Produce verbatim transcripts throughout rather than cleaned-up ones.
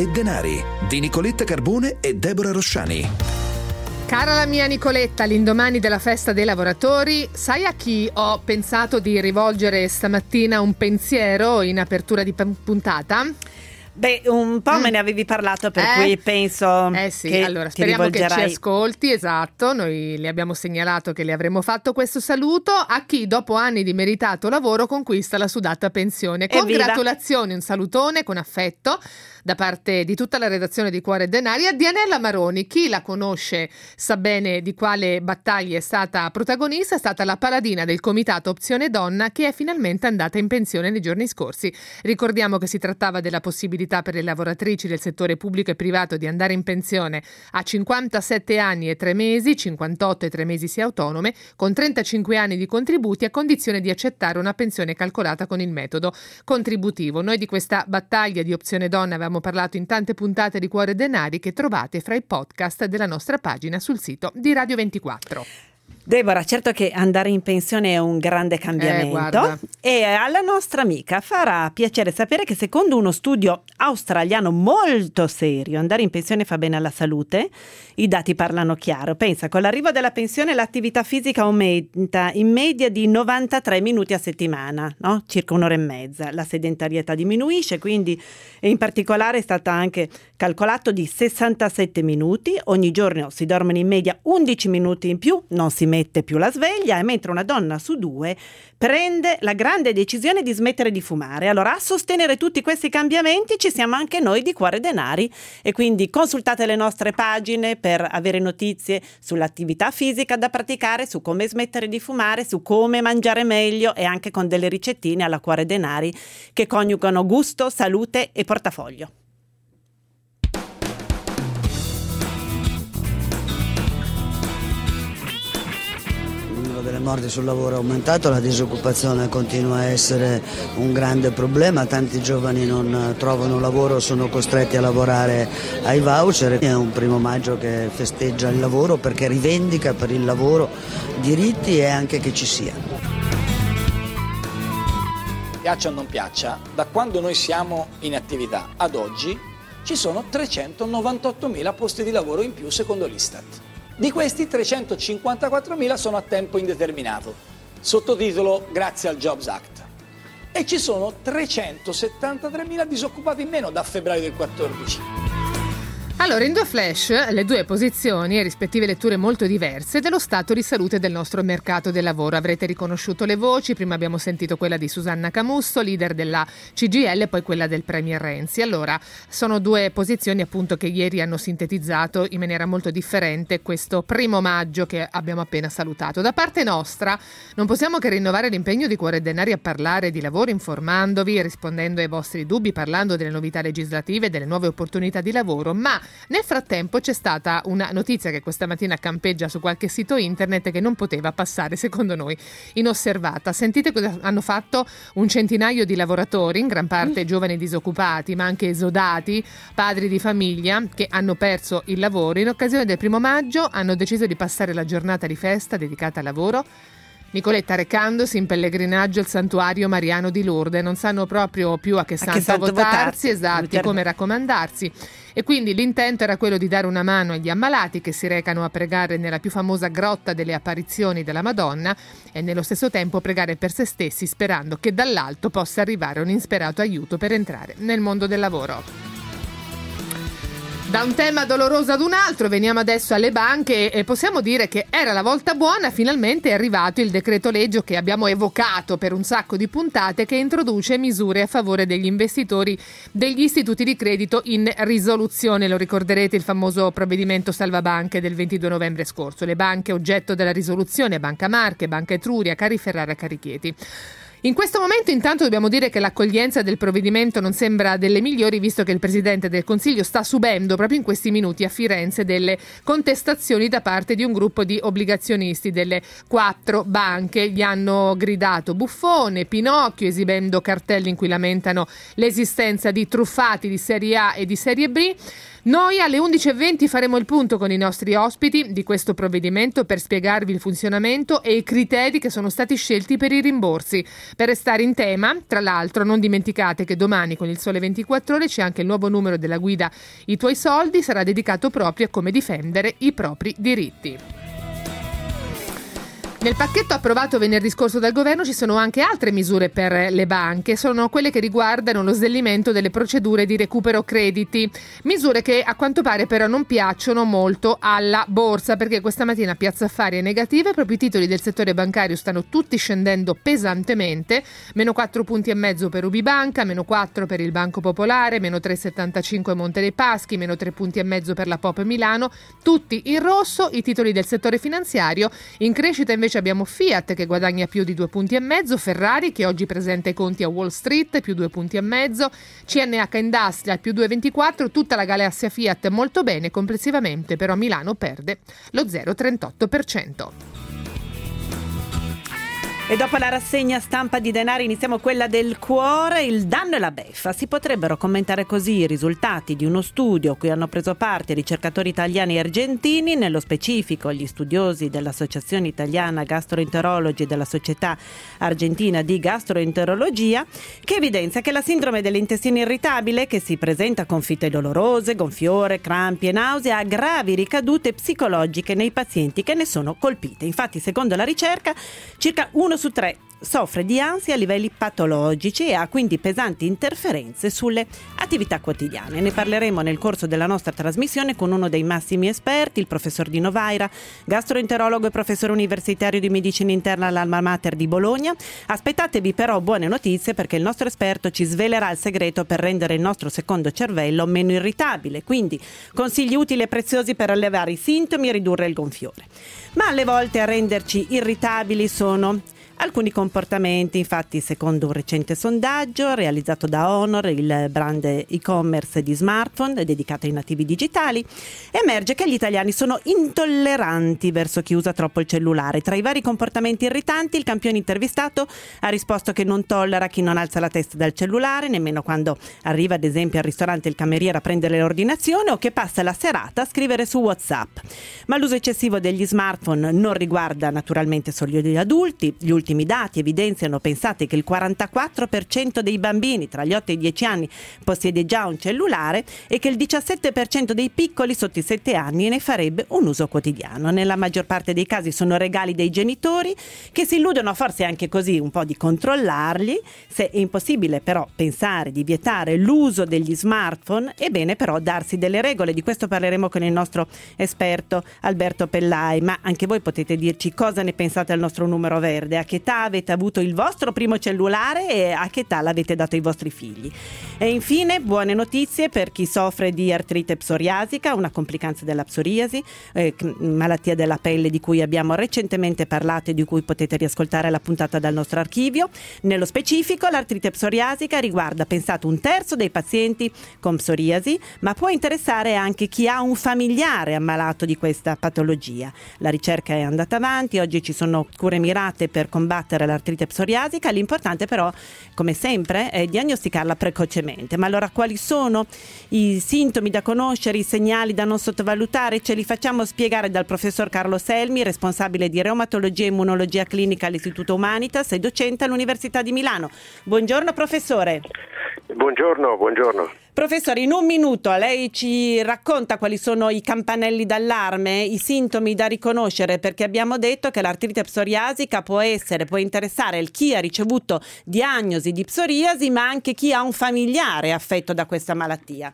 e denari di Nicoletta Carbone e Deborah Rosciani. Cara la mia Nicoletta, l'indomani della festa dei lavoratori, sai a chi ho pensato di rivolgere stamattina un pensiero in apertura di puntata? Beh, un po' mm. me ne avevi parlato, per eh? cui penso eh sì, che allora ti speriamo rivolgerai... che ci ascolti, esatto, noi le abbiamo segnalato che le avremmo fatto questo saluto a chi dopo anni di meritato lavoro conquista la sudata pensione. Congratulazioni, un salutone con affetto da parte di tutta la redazione di Cuore e Denari a Dianella Maroni. Chi la conosce sa bene di quale battaglia è stata protagonista, è stata la paladina del comitato Opzione Donna che è finalmente andata in pensione nei giorni scorsi. Ricordiamo che si trattava della possibilità per le lavoratrici del settore pubblico e privato di andare in pensione a cinquantasette anni e tre mesi, cinquantotto e tre mesi se autonome, con trentacinque anni di contributi a condizione di accettare una pensione calcolata con il metodo contributivo. Noi di questa battaglia di Opzione Donna avevamo parlato in tante puntate di Cuore e Denari che trovate fra i podcast della nostra pagina sul sito di Radio ventiquattro. Deborah, certo che andare in pensione è un grande cambiamento eh, e alla nostra amica farà piacere sapere che secondo uno studio australiano molto serio andare in pensione fa bene alla salute. I dati parlano chiaro. Pensa, con l'arrivo della pensione l'attività fisica aumenta in media di novantatré minuti a settimana, no? Circa un'ora e mezza. La sedentarietà diminuisce, quindi e in particolare è stata anche calcolato di sessantasette minuti. Ogni giorno si dormono in media undici minuti in più, non si mette più la sveglia, e mentre una donna su due prende la grande decisione di smettere di fumare. Allora, a sostenere tutti questi cambiamenti ci siamo anche noi di Cuore Denari, e quindi consultate le nostre pagine per avere notizie sull'attività fisica da praticare, su come smettere di fumare, su come mangiare meglio, e anche con delle ricettine alla Cuore Denari che coniugano gusto, salute e portafoglio. Delle morti sul lavoro è aumentato, la disoccupazione continua a essere un grande problema, tanti giovani non trovano lavoro, sono costretti a lavorare ai voucher. È un primo maggio che festeggia il lavoro perché rivendica per il lavoro diritti e anche che ci sia. Piaccia o non piaccia, da quando noi siamo in attività ad oggi ci sono trecentonovantottomila posti di lavoro in più secondo l'Istat. Di questi trecentocinquantaquattromila sono a tempo indeterminato, sottotitolo Grazie al Jobs Act. E ci sono trecentosettantatremila disoccupati in meno da febbraio del quattordici. Allora, in due flash, le due posizioni e rispettive letture molto diverse dello stato di salute del nostro mercato del lavoro. Avrete riconosciuto le voci, prima abbiamo sentito quella di Susanna Camusso, leader della C G I L, e poi quella del Premier Renzi. Allora, sono due posizioni appunto che ieri hanno sintetizzato in maniera molto differente questo primo maggio che abbiamo appena salutato. Da parte nostra non possiamo che rinnovare l'impegno di Cuore e Denari a parlare di lavoro, informandovi, rispondendo ai vostri dubbi, parlando delle novità legislative, delle nuove opportunità di lavoro, ma nel frattempo c'è stata una notizia che questa mattina campeggia su qualche sito internet che non poteva passare, secondo noi, inosservata. Sentite cosa hanno fatto un centinaio di lavoratori, in gran parte giovani disoccupati, ma anche esodati, padri di famiglia, che hanno perso il lavoro. In occasione del primo maggio hanno deciso di passare la giornata di festa dedicata al lavoro. Nicoletta, recandosi in pellegrinaggio al santuario Mariano di Lourdes, non sanno proprio più a che santo, a che santo votarsi, votarsi, esatti, come raccomandarsi, e quindi l'intento era quello di dare una mano agli ammalati che si recano a pregare nella più famosa grotta delle apparizioni della Madonna, e nello stesso tempo pregare per se stessi, sperando che dall'alto possa arrivare un insperato aiuto per entrare nel mondo del lavoro. Da un tema doloroso ad un altro veniamo adesso alle banche, e possiamo dire che era la volta buona. Finalmente è arrivato il decreto legge che abbiamo evocato per un sacco di puntate, che introduce misure a favore degli investitori degli istituti di credito in risoluzione. Lo ricorderete, il famoso provvedimento salvabanche del ventidue novembre scorso. Le banche oggetto della risoluzione: Banca Marche, Banca Etruria, Cariferrara, Carichieti. In questo momento intanto dobbiamo dire che l'accoglienza del provvedimento non sembra delle migliori, visto che il Presidente del Consiglio sta subendo proprio in questi minuti a Firenze delle contestazioni da parte di un gruppo di obbligazionisti delle quattro banche. Gli hanno gridato buffone, Pinocchio, esibendo cartelli in cui lamentano l'esistenza di truffati di serie A e di serie B. Noi alle undici e venti faremo il punto con i nostri ospiti di questo provvedimento per spiegarvi il funzionamento e i criteri che sono stati scelti per i rimborsi. Per restare in tema, tra l'altro, non dimenticate che domani con il Sole ventiquattro Ore c'è anche il nuovo numero della guida I tuoi soldi, sarà dedicato proprio a come difendere i propri diritti. Nel pacchetto approvato venerdì scorso dal governo ci sono anche altre misure per le banche, sono quelle che riguardano lo snellimento delle procedure di recupero crediti, misure che a quanto pare però non piacciono molto alla borsa, perché questa mattina Piazza Affari è negativa e proprio i titoli del settore bancario stanno tutti scendendo pesantemente, meno quattro punti e mezzo per Ubibanca, meno quattro per il Banco Popolare, meno tre virgola settantacinque Monte dei Paschi, meno tre punti e mezzo per la Pop Milano, tutti in rosso i titoli del settore finanziario. In crescita invece abbiamo Fiat che guadagna più di due punti e mezzo, Ferrari che oggi presenta i conti a Wall Street più due punti e mezzo, C N H Industrial più due virgola ventiquattro, tutta la galassia Fiat molto bene, complessivamente però Milano perde lo zero virgola trentotto per cento. E dopo la rassegna stampa di denari iniziamo quella del cuore, il danno e la beffa. Si potrebbero commentare così i risultati di uno studio a cui hanno preso parte ricercatori italiani e argentini, nello specifico gli studiosi dell'Associazione Italiana Gastroenterologi e della Società Argentina di Gastroenterologia, che evidenzia che la sindrome dell'intestino irritabile, che si presenta con fitte dolorose, gonfiore, crampi e nausea, ha gravi ricadute psicologiche nei pazienti che ne sono colpite. Infatti, secondo la ricerca, circa uno su tre soffre di ansia a livelli patologici e ha quindi pesanti interferenze sulle attività quotidiane. Ne parleremo nel corso della nostra trasmissione con uno dei massimi esperti, il professor Dino Vaira, gastroenterologo e professore universitario di medicina interna all'Alma Mater di Bologna. Aspettatevi però buone notizie, perché il nostro esperto ci svelerà il segreto per rendere il nostro secondo cervello meno irritabile, quindi consigli utili e preziosi per allevare i sintomi e ridurre il gonfiore. Ma alle volte a renderci irritabili sono alcuni comportamenti. Infatti, secondo un recente sondaggio realizzato da Honor, il brand e-commerce di smartphone dedicato ai nativi digitali, emerge che gli italiani sono intolleranti verso chi usa troppo il cellulare. Tra i vari comportamenti irritanti, il campione intervistato ha risposto che non tollera chi non alza la testa dal cellulare, nemmeno quando arriva ad esempio al ristorante il cameriere a prendere l'ordinazione, o che passa la serata a scrivere su WhatsApp. Ma l'uso eccessivo degli smartphone non riguarda naturalmente solo gli adulti. Gli ultimi I dati evidenziano, pensate, che il quarantaquattro per cento dei bambini tra gli otto e i dieci anni possiede già un cellulare e che il diciassette per cento dei piccoli sotto i sette anni ne farebbe un uso quotidiano. Nella maggior parte dei casi sono regali dei genitori, che si illudono forse anche così un po' di controllarli. Se è impossibile però pensare di vietare l'uso degli smartphone, è bene però darsi delle regole. Di questo parleremo con il nostro esperto Alberto Pellai, ma anche voi potete dirci cosa ne pensate al nostro numero verde, a che età avete avuto il vostro primo cellulare e a che età l'avete dato ai vostri figli. E infine buone notizie per chi soffre di artrite psoriasica, una complicanza della psoriasi, eh, malattia della pelle di cui abbiamo recentemente parlato e di cui potete riascoltare la puntata dal nostro archivio. Nello specifico, l'artrite psoriasica riguarda, pensate, un terzo dei pazienti con psoriasi, ma può interessare anche chi ha un familiare ammalato di questa patologia. La ricerca è andata avanti, oggi ci sono cure mirate per combattere l'artrite psoriasica. L'importante però, come sempre, è diagnosticarla precocemente. Ma allora, quali sono i sintomi da conoscere, i segnali da non sottovalutare? Ce li facciamo spiegare dal professor Carlo Selmi, responsabile di reumatologia e immunologia clinica all'Istituto Humanitas e docente all'Università di Milano. Buongiorno professore. Buongiorno, buongiorno. Professore, in un minuto lei ci racconta quali sono i campanelli d'allarme, i sintomi da riconoscere, perché abbiamo detto che l'artrite psoriasica può essere, può interessare chi ha ricevuto diagnosi di psoriasi, ma anche chi ha un familiare affetto da questa malattia.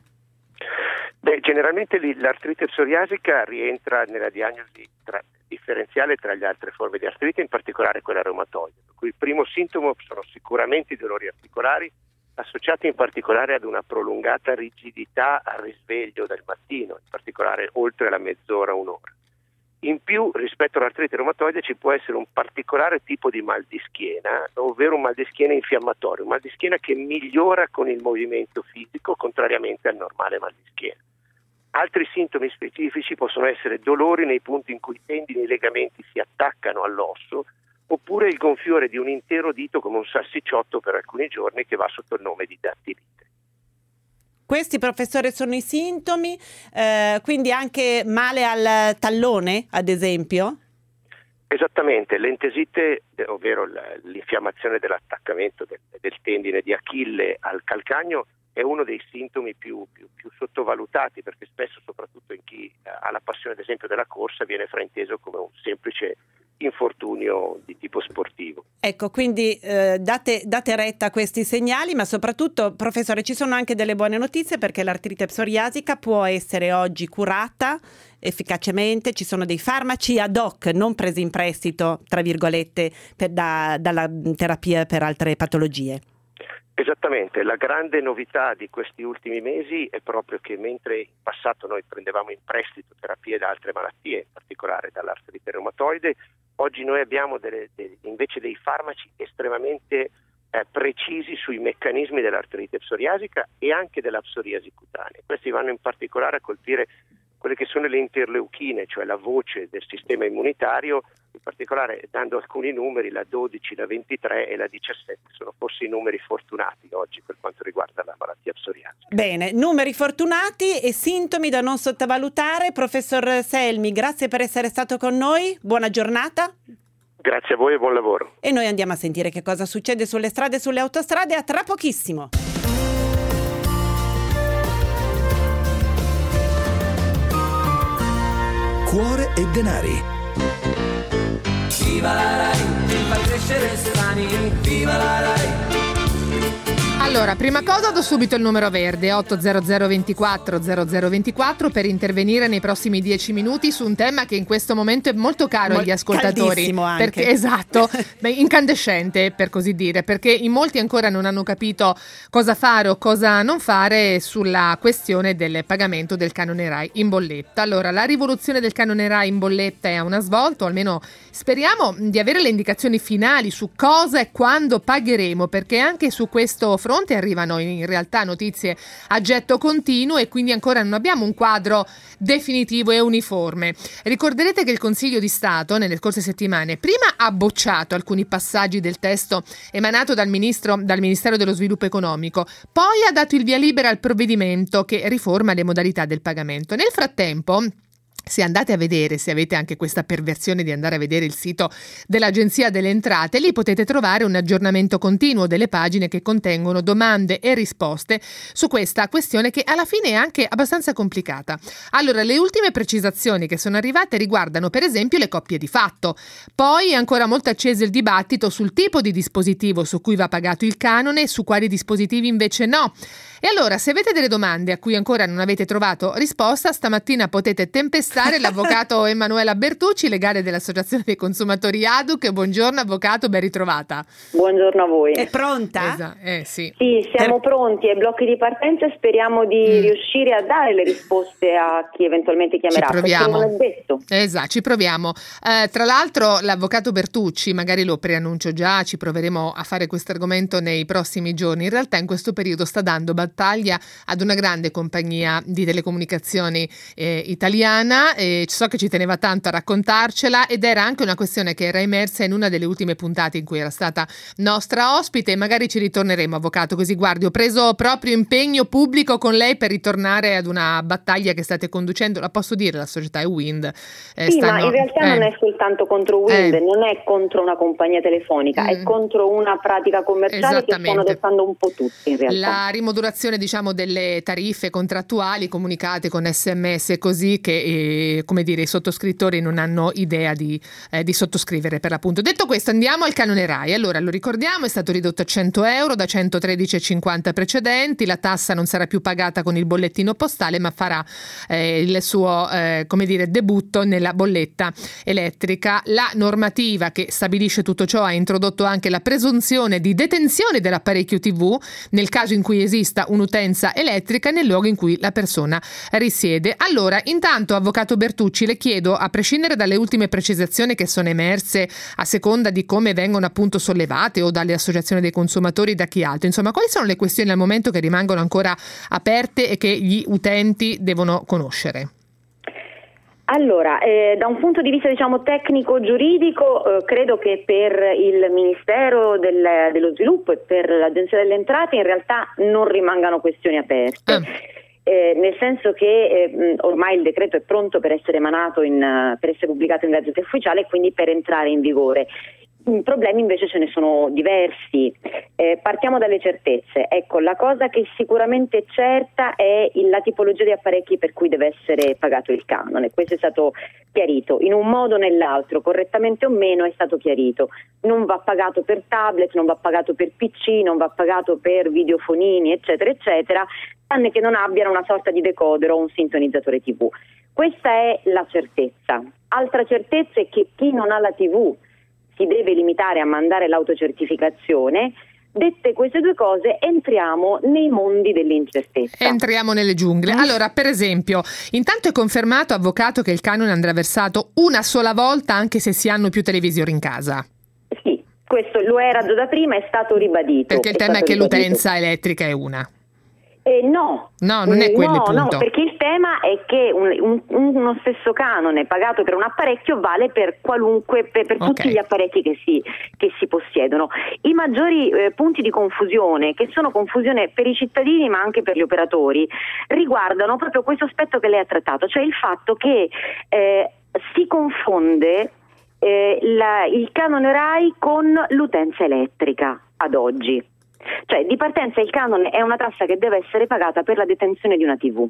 Beh, generalmente l'artrite psoriasica rientra nella diagnosi tra, differenziale tra le altre forme di artrite, in particolare quella reumatoide. Per cui il primo sintomo sono sicuramente i dolori articolari, associati in particolare ad una prolungata rigidità al risveglio del mattino, in particolare oltre la mezz'ora, un'ora. In più, rispetto all'artrite reumatoide, ci può essere un particolare tipo di mal di schiena, ovvero un mal di schiena infiammatorio, un mal di schiena che migliora con il movimento fisico, contrariamente al normale mal di schiena. Altri sintomi specifici possono essere dolori nei punti in cui i tendini e i legamenti si attaccano all'osso, oppure il gonfiore di un intero dito come un salsicciotto per alcuni giorni, che va sotto il nome di dattilite. Questi, professore, sono i sintomi, eh, quindi anche male al tallone, ad esempio? Esattamente, l'entesite, ovvero l'infiammazione dell'attaccamento del, del tendine di Achille al calcagno, è uno dei sintomi più, più, più sottovalutati, perché spesso, soprattutto in chi ha la passione ad esempio della corsa, viene frainteso come un semplice infortunio di tipo sportivo. Ecco, quindi eh, date, date retta a questi segnali, ma soprattutto, professore, ci sono anche delle buone notizie, perché l'artrite psoriasica può essere oggi curata efficacemente. Ci sono dei farmaci ad hoc, non presi in prestito, tra virgolette, per, da, dalla terapia per altre patologie. Esattamente, la grande novità di questi ultimi mesi è proprio che mentre in passato noi prendevamo in prestito terapie da altre malattie, in particolare dall'artrite reumatoide, oggi noi abbiamo delle, delle, invece dei farmaci estremamente eh, precisi sui meccanismi dell'artrite psoriasica e anche della psoriasi cutanea. Questi vanno in particolare a colpire quelle che sono le interleuchine, cioè la voce del sistema immunitario, in particolare dando alcuni numeri, la dodici, la ventitré e la diciassette sono forse i numeri fortunati oggi per quanto riguarda la malattia psoriasica. Bene, numeri fortunati e sintomi da non sottovalutare. Professor Selmi, grazie per essere stato con noi, buona giornata. Grazie a voi e buon lavoro. E noi andiamo a sentire che cosa succede sulle strade e sulle autostrade a tra pochissimo. Cuore e denari. Viva la Rai, fa crescere sani, viva la Rai. Allora, prima cosa do subito il numero verde otto zero zero due quattro zero zero due quattro per intervenire nei prossimi dieci minuti su un tema che in questo momento è molto caro Mol- agli ascoltatori, anche. perché esatto, beh, incandescente per così dire, perché in molti ancora non hanno capito cosa fare o cosa non fare sulla questione del pagamento del canone Rai in bolletta. Allora, la rivoluzione del canone Rai in bolletta è a una svolta, o almeno speriamo di avere le indicazioni finali su cosa e quando pagheremo, perché anche su questo fronte arrivano in realtà notizie a getto continuo e quindi ancora non abbiamo un quadro definitivo e uniforme. Ricorderete che il Consiglio di Stato nelle scorse settimane prima ha bocciato alcuni passaggi del testo emanato dal ministro dal Ministero dello Sviluppo Economico, poi ha dato il via libera al provvedimento che riforma le modalità del pagamento. Nel frattempo, se andate a vedere, se avete anche questa perversione di andare a vedere il sito dell'Agenzia delle Entrate, lì potete trovare un aggiornamento continuo delle pagine che contengono domande e risposte su questa questione che alla fine è anche abbastanza complicata. Allora, le ultime precisazioni che sono arrivate riguardano per esempio le coppie di fatto. Poi è ancora molto acceso il dibattito sul tipo di dispositivo su cui va pagato il canone e su quali dispositivi invece no. E allora, se avete delle domande a cui ancora non avete trovato risposta, stamattina potete tempestare l'avvocato Emanuela Bertucci, legale dell'Associazione dei Consumatori ADUC. Buongiorno avvocato, ben ritrovata. Buongiorno a voi. È pronta? Esatto, eh, sì. Sì, siamo per... pronti ai blocchi di partenza e speriamo di mm. riuscire a dare le risposte a chi eventualmente chiamerà. Ci proviamo. Non è detto. Esatto, ci proviamo. Eh, tra l'altro l'avvocato Bertucci, magari lo preannuncio già, ci proveremo a fare questo argomento nei prossimi giorni. In realtà in questo periodo sta dando battaglia ad una grande compagnia di telecomunicazioni eh, italiana, e so che ci teneva tanto a raccontarcela, ed era anche una questione che era emersa in una delle ultime puntate in cui era stata nostra ospite, e magari ci ritorneremo, avvocato, così guardi, ho preso proprio impegno pubblico con lei per ritornare ad una battaglia che state conducendo, la posso dire, la società è Wind. Eh, sì, stanno, ma in realtà eh, non è soltanto contro Wind, eh, non è contro una compagnia telefonica, mm. è contro una pratica commerciale che stanno adottando un po' tutti in realtà. La rimodulazione diciamo delle tariffe contrattuali comunicate con sms e così, che eh, come dire i sottoscrittori non hanno idea di, eh, di sottoscrivere per l'appunto. Detto questo, andiamo al canone Rai. Allora, lo ricordiamo, è stato ridotto a cento euro da centotredici virgola cinquanta precedenti, la tassa non sarà più pagata con il bollettino postale ma farà eh, il suo eh, come dire debutto nella bolletta elettrica. La normativa che stabilisce tutto ciò ha introdotto anche la presunzione di detenzione dell'apparecchio tivù nel caso in cui esista un'utenza elettrica nel luogo in cui la persona risiede. Allora, intanto, avvocato Bertucci, le chiedo, a prescindere dalle ultime precisazioni che sono emerse a seconda di come vengono appunto sollevate o dalle associazioni dei consumatori, da chi altro, insomma, quali sono le questioni al momento che rimangono ancora aperte e che gli utenti devono conoscere? Allora, eh, da un punto di vista diciamo tecnico-giuridico, eh, credo che per il Ministero del, dello Sviluppo e per l'Agenzia delle Entrate in realtà non rimangano questioni aperte. Ah. Eh, nel senso che eh, ormai il decreto è pronto per essere emanato, in, per essere pubblicato in Gazzetta Ufficiale e quindi per entrare in vigore. I problemi invece ce ne sono diversi. Eh, partiamo dalle certezze. Ecco, la cosa che sicuramente è certa è la tipologia di apparecchi per cui deve essere pagato il canone. Questo è stato chiarito in un modo o nell'altro, correttamente o meno è stato chiarito. Non va pagato per tablet, non va pagato per P C, non va pagato per videofonini, eccetera, eccetera, tranne che non abbiano una sorta di decoder o un sintonizzatore tivù. Questa è la certezza. Altra certezza è che chi non ha la tivù si deve limitare a mandare l'autocertificazione. Dette queste due cose, entriamo nei mondi dell'incertezza. Entriamo nelle giungle. Allora, per esempio, intanto è confermato, avvocato, che il canone andrà versato una sola volta anche se si hanno più televisori in casa? Sì, questo lo era già da prima, è stato ribadito. Perché il è tema è che ribadito. L'utenza elettrica è una. Eh, no, no, non è quello no, il punto. No, perché il tema è che un, un, uno stesso canone pagato per un apparecchio vale per qualunque, per, per okay. tutti gli apparecchi che si, che si possiedono. I maggiori eh, punti di confusione, che sono confusione per i cittadini ma anche per gli operatori, riguardano proprio questo aspetto che lei ha trattato, cioè il fatto che eh, si confonde eh, la, il canone RAI con l'utenza elettrica ad oggi. Cioè, di partenza il canone è una tassa che deve essere pagata per la detenzione di una tivù.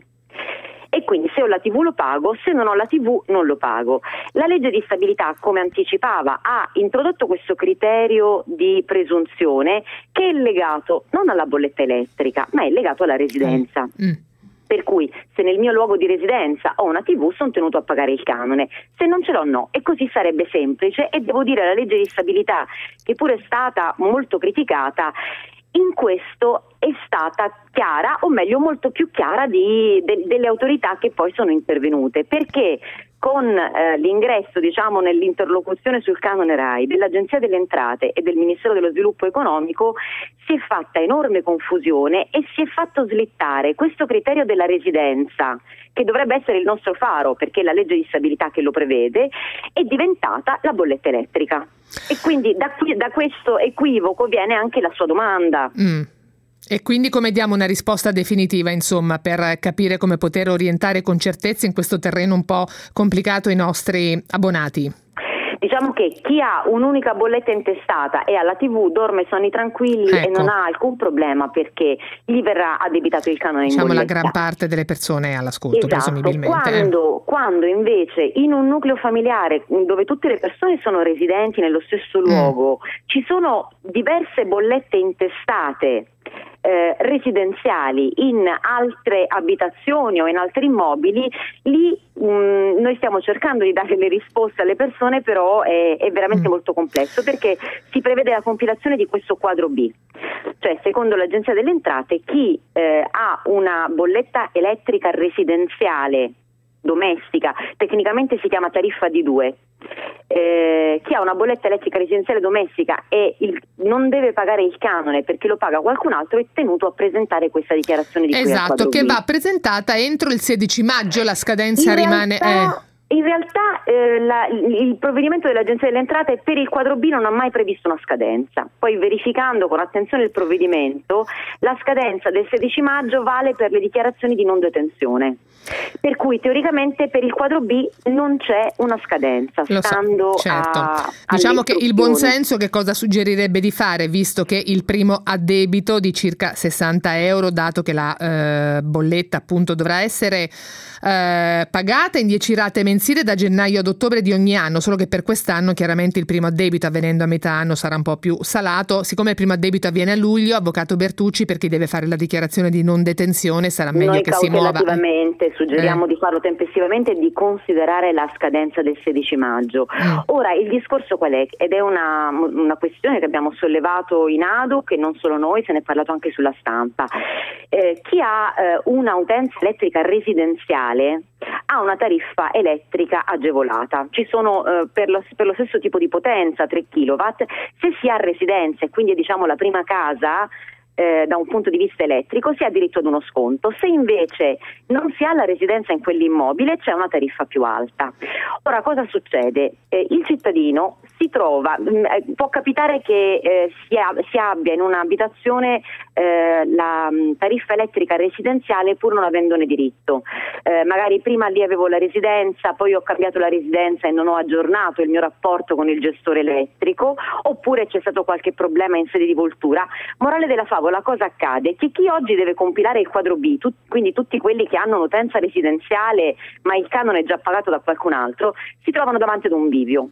E quindi se ho la tivù lo pago, se non ho la tivù non lo pago. La legge di stabilità, come anticipava, ha introdotto questo criterio di presunzione che è legato non alla bolletta elettrica, ma è legato alla residenza. Mm. Per cui se nel mio luogo di residenza ho una tivù sono tenuto a pagare il canone, se non ce l'ho no, e così sarebbe semplice. E devo dire, la legge di stabilità, che pure è stata molto criticata, in questo è stata chiara, o meglio molto più chiara di, de, delle autorità che poi sono intervenute, perché con eh, l'ingresso diciamo nell'interlocuzione sul canone RAI dell'Agenzia delle Entrate e del Ministero dello Sviluppo Economico si è fatta enorme confusione e si è fatto slittare questo criterio della residenza, che dovrebbe essere il nostro faro perché è la legge di stabilità che lo prevede, è diventata la bolletta elettrica. E quindi da, qui, da questo equivoco viene anche la sua domanda. Mm. E quindi come diamo una risposta definitiva, insomma, per capire come poter orientare con certezza in questo terreno un po' complicato i nostri abbonati? Diciamo che chi ha un'unica bolletta intestata e ha la tivù dorme sonni tranquilli, ecco. E non ha alcun problema perché gli verrà addebitato il canone diciamo in bolletta. La gran parte delle persone è all'ascolto, esatto. Presumibilmente. Quando, quando invece in un nucleo familiare dove tutte le persone sono residenti nello stesso luogo, mm. ci sono diverse bollette intestate Eh, residenziali in altre abitazioni o in altri immobili, lì mh, noi stiamo cercando di dare le risposte alle persone, però è, è veramente mm. molto complesso perché si prevede la compilazione di questo quadro B, cioè secondo l'Agenzia delle Entrate chi eh, ha una bolletta elettrica residenziale domestica, tecnicamente si chiama tariffa D due, eh, chi ha una bolletta elettrica residenziale domestica e il, non deve pagare il canone perché lo paga qualcun altro, è tenuto a presentare questa dichiarazione di cui esatto, che va presentata entro il sedici maggio, la scadenza in rimane... Realtà, eh. In realtà eh, la, il provvedimento dell'Agenzia delle Entrate per il quadro B non ha mai previsto una scadenza. Poi verificando con attenzione il provvedimento, la scadenza del sedici maggio vale per le dichiarazioni di non detenzione. Per cui teoricamente per il quadro B non c'è una scadenza, Lo stando so, certo. a diciamo che il buonsenso che cosa suggerirebbe di fare, visto che il primo addebito di circa sessanta euro, dato che la eh, bolletta appunto dovrà essere eh, pagata in dieci rate mensili da gennaio ad ottobre di ogni anno, solo che per quest'anno chiaramente il primo addebito avvenendo a metà anno sarà un po' più salato. Siccome il primo addebito avviene a luglio, avvocato Bertucci, per chi deve fare la dichiarazione di non detenzione sarà meglio Noi che si muova. Suggeriamo eh. di farlo tempestivamente e di considerare la scadenza del sedici maggio. Mm. Ora il discorso qual è? Ed è una, una questione che abbiamo sollevato in A D U, che non solo noi, se ne è parlato anche sulla stampa. Eh, chi ha eh, una utenza elettrica residenziale ha una tariffa elettrica agevolata. Ci sono eh, per, lo, per lo stesso tipo di potenza tre chilowatt, se si ha residenza e quindi è diciamo la prima casa, eh, da un punto di vista elettrico, si ha diritto ad uno sconto. Se invece non si ha la residenza in quell'immobile, c'è una tariffa più alta. Ora, cosa succede? Eh, il cittadino si trova, mh, può capitare che eh, si, ha, si abbia in un'abitazione eh, la mh, tariffa elettrica residenziale pur non avendone diritto. Eh, magari prima lì avevo la residenza, poi ho cambiato la residenza e non ho aggiornato il mio rapporto con il gestore elettrico, oppure c'è stato qualche problema in sede di voltura. Morale della favola, cosa accade? Che chi oggi deve compilare il quadro B, tu, quindi tutti quelli che hanno un'utenza residenziale ma il canone è già pagato da qualcun altro, si trovano davanti ad un bivio.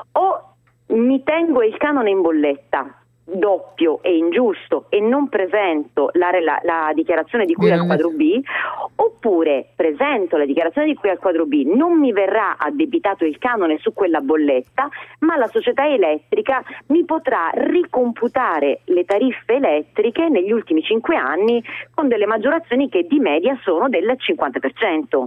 O mi tengo il canone in bolletta doppio e ingiusto e non presento la, la, la dichiarazione di cui Bene. al quadro B, oppure presento la dichiarazione di cui al quadro B, non mi verrà addebitato il canone su quella bolletta, ma la società elettrica mi potrà ricomputare le tariffe elettriche negli ultimi cinque anni con delle maggiorazioni che di media sono del cinquanta per cento.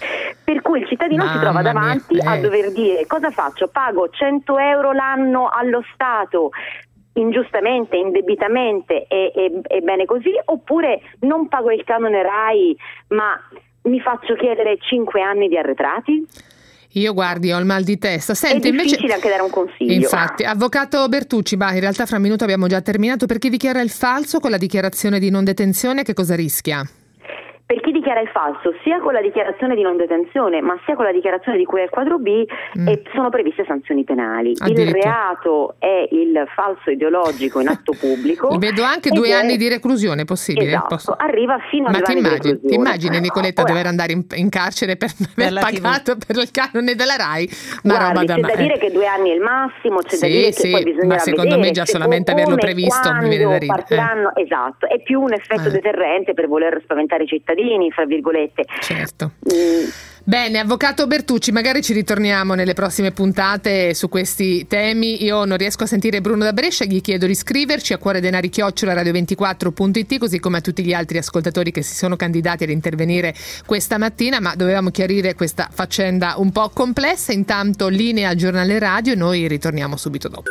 Per cui il cittadino Mamma si trova davanti mia, eh. a dover dire: cosa faccio? Pago cento euro l'anno allo Stato ingiustamente, indebitamente e, e, e bene così, oppure non pago il canone RAI ma mi faccio chiedere cinque anni di arretrati? Io guardi, ho il mal di testa. Senti, è difficile invece, anche dare un consiglio. Infatti, avvocato Bertucci, ma in realtà fra un minuto abbiamo già terminato. Per chi dichiara il falso con la dichiarazione di non detenzione, che cosa rischia? Per chi dichiara il falso, sia con la dichiarazione di non detenzione, ma sia con la dichiarazione di cui è il quadro B, mm. eh, sono previste sanzioni penali. Il reato è il falso ideologico in atto pubblico. Vedo anche due è... anni di reclusione, possibile? Esatto, Posso... arriva fino a ma due ti anni immagini, di reclusione. Ti immagini, Nicoletta, Ora, dover andare in, in carcere per aver pagato per il canone della RAI? Ma guardi, roba da c'è ma... da dire che due anni è il massimo, c'è sì, da dire sì, che poi bisognerà ma secondo vedere me già solamente averlo previsto mi viene da ridere. Partiranno, eh. Esatto, è più un effetto eh. deterrente per voler spaventare i cittadini, fra virgolette. Certo. Mm. Bene, avvocato Bertucci, magari ci ritorniamo nelle prossime puntate su questi temi. Io non riesco a sentire Bruno da Brescia, gli chiedo di scriverci a cuore denari chiocciola radio ventiquattro punto it, così come a tutti gli altri ascoltatori che si sono candidati ad intervenire questa mattina, ma dovevamo chiarire questa faccenda un po' complessa. Intanto linea al giornale radio e noi ritorniamo subito dopo.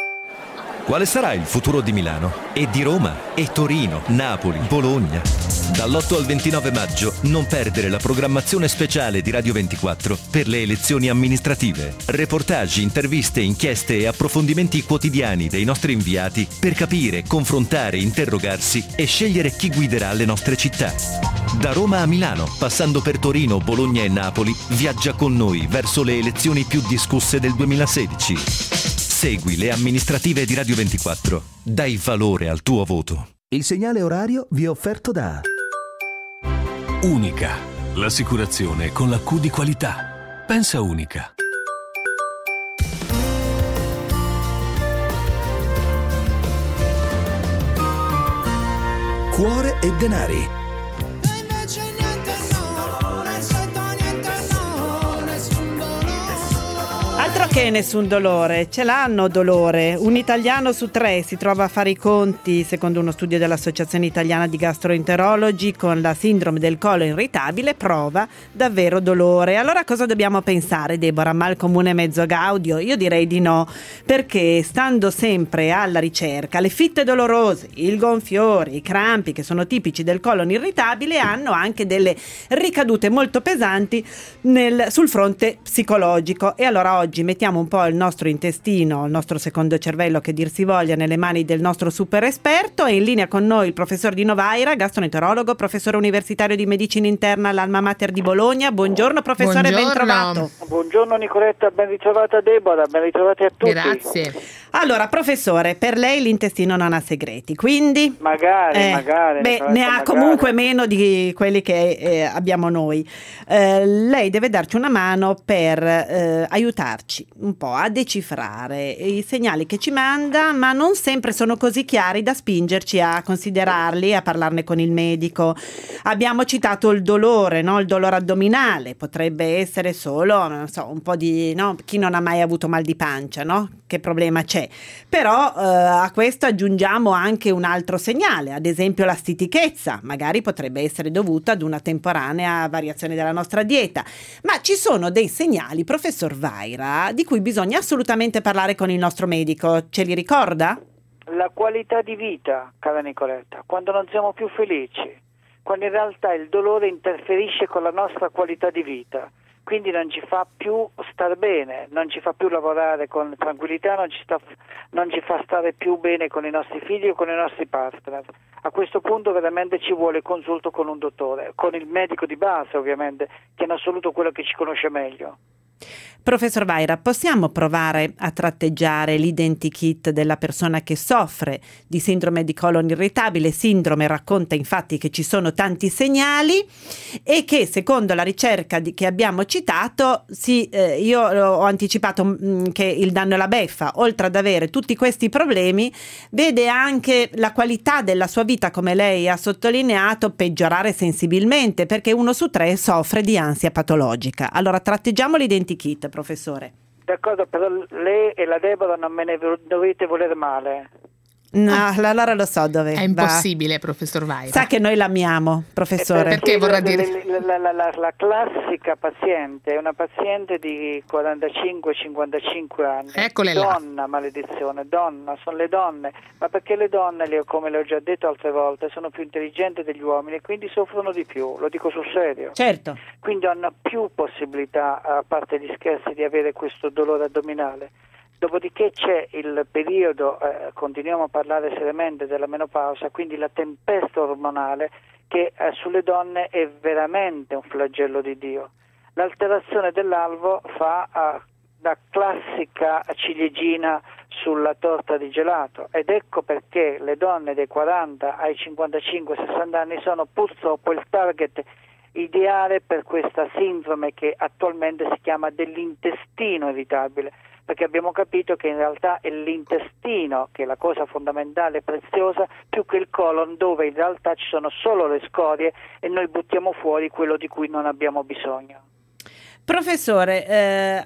Quale sarà il futuro di Milano? E di Roma? E Torino? Napoli? Bologna? Dall'otto al ventinove maggio non perdere la programmazione speciale di Radio ventiquattro per le elezioni amministrative. Reportage, interviste, inchieste e approfondimenti quotidiani dei nostri inviati per capire, confrontare, interrogarsi e scegliere chi guiderà le nostre città. Da Roma a Milano, passando per Torino, Bologna e Napoli, viaggia con noi verso le elezioni più discusse del duemilasedici. Segui le amministrative di Radio ventiquattro. Dai valore al tuo voto. Il segnale orario vi è offerto da Unica, l'assicurazione con la Q di qualità. Pensa Unica. Cuore e denari. Altro che nessun dolore, ce l'hanno dolore. Un italiano su tre si trova a fare i conti, secondo uno studio dell'Associazione Italiana di Gastroenterologi, con la sindrome del colon irritabile, prova davvero dolore. Allora cosa dobbiamo pensare, Deborah? Mal comune mezzo gaudio? Io direi di no, perché stando sempre alla ricerca, le fitte dolorose, il gonfiore, i crampi che sono tipici del colon irritabile hanno anche delle ricadute molto pesanti nel, sul fronte psicologico. E allora oggi mettiamo un po' il nostro intestino, il nostro secondo cervello che dir si voglia, nelle mani del nostro super esperto. È in linea con noi il professor Dino Vaira, gastroenterologo, professore universitario di medicina interna all'Alma Mater di Bologna. Buongiorno professore, Buongiorno. ben trovato. Buongiorno Nicoletta, ben ritrovata Deborah, ben ritrovati a tutti. Grazie. Allora professore, per lei l'intestino non ha segreti, quindi magari, eh, magari beh, Nicoletta, ne ha magari. comunque meno di quelli che eh, abbiamo noi. Eh, lei deve darci una mano per eh, aiutarci un po' a decifrare i segnali che ci manda, ma non sempre sono così chiari da spingerci a considerarli, a parlarne con il medico. Abbiamo citato il dolore, no? Il dolore addominale potrebbe essere solo, non so, un po' di, no? Chi non ha mai avuto mal di pancia, no? Che problema c'è? Però eh, a questo aggiungiamo anche un altro segnale, ad esempio la stitichezza, magari potrebbe essere dovuta ad una temporanea variazione della nostra dieta. Ma ci sono dei segnali, professor Vaira, di cui bisogna assolutamente parlare con il nostro medico, ce li ricorda? la qualità di vita, cara Nicoletta, quando non siamo più felici, quando in realtà il dolore interferisce con la nostra qualità di vita, quindi non ci fa più star bene, non ci fa più lavorare con tranquillità, non ci, sta, non ci fa stare più bene con i nostri figli o con i nostri partner. A questo punto veramente ci vuole consulto con un dottore, con il medico di base ovviamente, che è in assoluto quello che ci conosce meglio. Professor Vaira, possiamo provare a tratteggiare l'identikit della persona che soffre di sindrome di colon irritabile? Sindrome racconta infatti che ci sono tanti segnali e che secondo la ricerca di, che abbiamo citato, sì, eh, io ho anticipato mh, che il danno alla beffa, oltre ad avere tutti questi problemi, vede anche la qualità della sua vita, come lei ha sottolineato, peggiorare sensibilmente, perché uno su tre soffre di ansia patologica. Allora tratteggiamo l'identikit, professore. D'accordo, però lei e la Deborah non me ne dovete volere male. No, ah. allora lo so dove è impossibile, va. Professor Vaira. Sa che noi l'amiamo, professore. Perché, perché vorrà dire la, la, la, la classica paziente è una paziente di quarantacinque cinquantacinque anni. Eccole là. Donna, maledizione, donna, sono le donne, ma perché le donne, come le ho già detto altre volte, sono più intelligenti degli uomini e quindi soffrono di più, lo dico sul serio. Certo. Quindi hanno più possibilità, a parte gli scherzi, di avere questo dolore addominale. Dopodiché c'è il periodo, eh, continuiamo a parlare seriamente della menopausa, quindi la tempesta ormonale che eh, sulle donne è veramente un flagello di Dio. L'alterazione dell'alvo fa eh, la classica ciliegina sulla torta di gelato ed ecco perché le donne dai quaranta ai cinquantacinque sessanta anni sono purtroppo il target ideale per questa sindrome che attualmente si chiama dell'intestino irritabile, perché abbiamo capito che in realtà è l'intestino che è la cosa fondamentale e preziosa, più che il colon, dove in realtà ci sono solo le scorie e noi buttiamo fuori quello di cui non abbiamo bisogno. Professore, eh,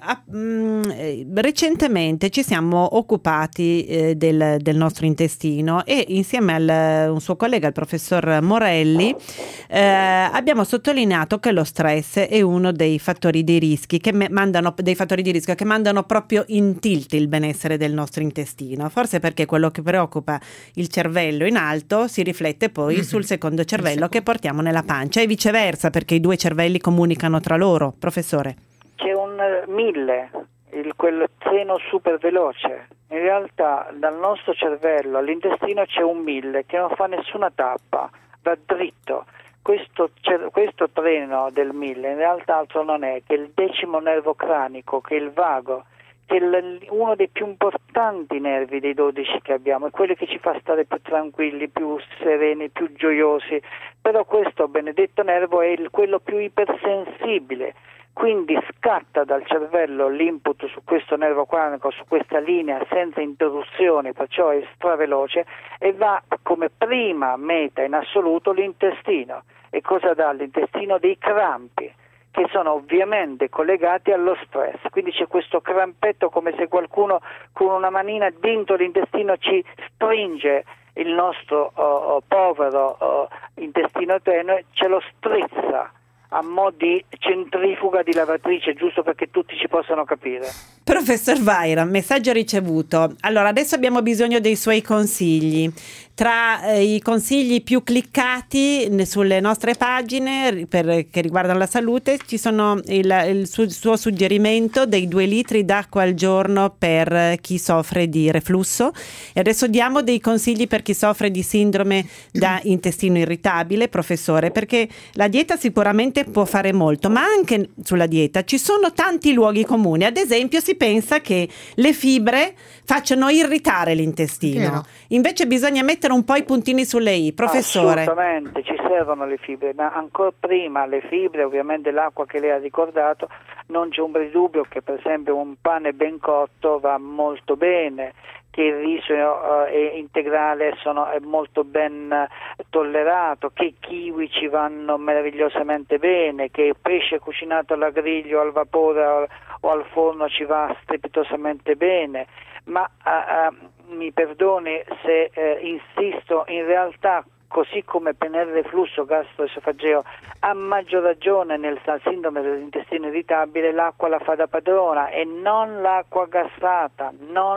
mh, recentemente ci siamo occupati eh, del, del nostro intestino e insieme al un suo collega, il professor Morelli, eh, abbiamo sottolineato che lo stress è uno dei fattori di rischi che me- mandano dei fattori di rischio che mandano proprio in tilt il benessere del nostro intestino. Forse perché quello che preoccupa il cervello in alto si riflette poi mm-hmm. sul secondo cervello che portiamo nella pancia e viceversa, perché i due cervelli comunicano tra loro. Professore. C'è un mille, il, quel treno super veloce. In realtà dal nostro cervello all'intestino c'è un mille che non fa nessuna tappa, va dritto. Questo, questo treno del mille in realtà altro non è che il decimo nervo cranico, che è il vago, che è l- uno dei più importanti nervi dei dodici che abbiamo, è quello che ci fa stare più tranquilli, più sereni, più gioiosi. Però questo benedetto nervo è il, quello più ipersensibile. Quindi scatta dal cervello l'input su questo nervo cranico, su questa linea senza interruzioni, perciò è straveloce e va come prima meta in assoluto l'intestino. E cosa dà l'intestino? Dei crampi che sono ovviamente collegati allo stress. Quindi c'è questo crampetto come se qualcuno con una manina dentro l'intestino ci stringe il nostro oh, oh, povero oh, intestino tenue, ce lo strizza a mo' di centrifuga di lavatrice, giusto perché tutti ci possano capire. Professor Vaira, messaggio ricevuto. Allora, adesso abbiamo bisogno dei suoi consigli. Tra eh, i consigli più cliccati sulle nostre pagine per, che riguardano la salute ci sono il, il su, suo suggerimento dei due litri d'acqua al giorno per chi soffre di reflusso e adesso diamo dei consigli per chi soffre di sindrome da intestino irritabile, professore, perché la dieta sicuramente può fare molto, ma anche sulla dieta ci sono tanti luoghi comuni. Ad esempio si pensa che le fibre facciano irritare l'intestino. Vero. Invece bisogna mettere un po' i puntini sulle i, professore. Assolutamente, ci servono le fibre, ma ancora prima le fibre, ovviamente l'acqua che lei ha ricordato, non c'è ombra di dubbio che per esempio un pane ben cotto va molto bene, che il riso uh, è integrale sono, è molto ben uh, tollerato, che i kiwi ci vanno meravigliosamente bene, che il pesce cucinato alla griglia o al vapore o, o al forno ci va strepitosamente bene, ma uh, uh, mi perdoni se uh, insisto, in realtà così come per il reflusso gastroesofageo, a maggior ragione nel sindrome dell'intestino irritabile l'acqua la fa da padrona e non l'acqua gassata, non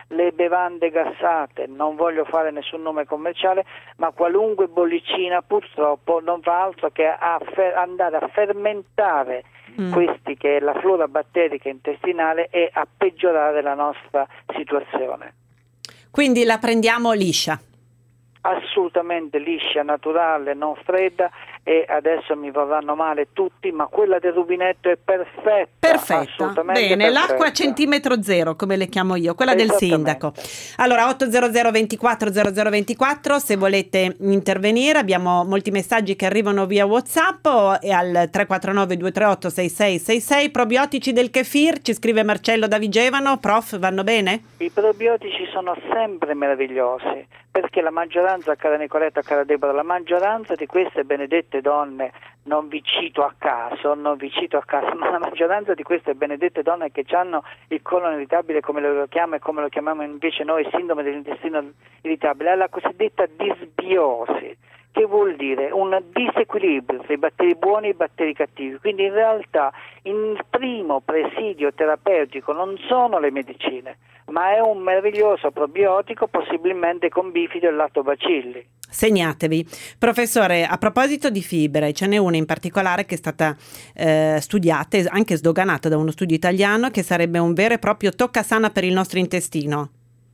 le bevande gassate, non voglio fare nessun nome commerciale, ma qualunque bollicina purtroppo non fa altro che a fer- andare a fermentare mm. questi che è la flora batterica intestinale e a peggiorare la nostra situazione. Quindi la prendiamo liscia? Assolutamente liscia, naturale, non fredda, e adesso mi vorranno male tutti, ma quella del rubinetto è perfetta. Perfetta, bene, perfetta. L'acqua centimetro zero, come le chiamo io, quella del sindaco. Allora, otto zero zero ventiquattro zero zero ventiquattro, se volete intervenire, abbiamo molti messaggi che arrivano via WhatsApp e al tre quattro nove due tre otto sei sei sei sei. Probiotici del kefir, ci scrive Marcello da Vigevano. Prof, vanno bene? I probiotici sono sempre meravigliosi, perché la maggioranza, cara Nicoletta, cara Deborah, la maggioranza di queste benedette donne, non vi cito a caso, non vi cito a caso, ma la maggioranza di queste benedette donne che hanno il colon irritabile, come lo chiama e come lo chiamiamo invece noi, sindrome dell'intestino irritabile, è la cosiddetta disbiosi, che vuol dire un disequilibrio tra i batteri buoni e i batteri cattivi. Quindi in realtà il primo presidio terapeutico non sono le medicine, ma è un meraviglioso probiotico, possibilmente con bifido e lattobacilli. Segnatevi. Professore, a proposito di fibre, ce n'è una in particolare che è stata eh, studiata e anche sdoganata da uno studio italiano, che sarebbe un vero e proprio toccasana per il nostro intestino.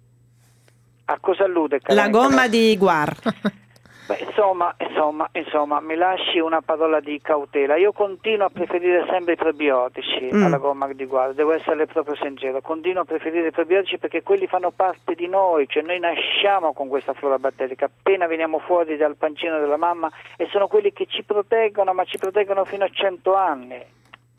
A cosa allude? La gomma di guar. Beh, insomma, insomma, insomma, mi lasci una parola di cautela. Io continuo a preferire sempre i probiotici mm. alla gomma di guardia, devo essere proprio sincero, continuo a preferire i probiotici perché quelli fanno parte di noi, cioè noi nasciamo con questa flora batterica, appena veniamo fuori dal pancino della mamma, e sono quelli che ci proteggono, ma ci proteggono fino a cento anni.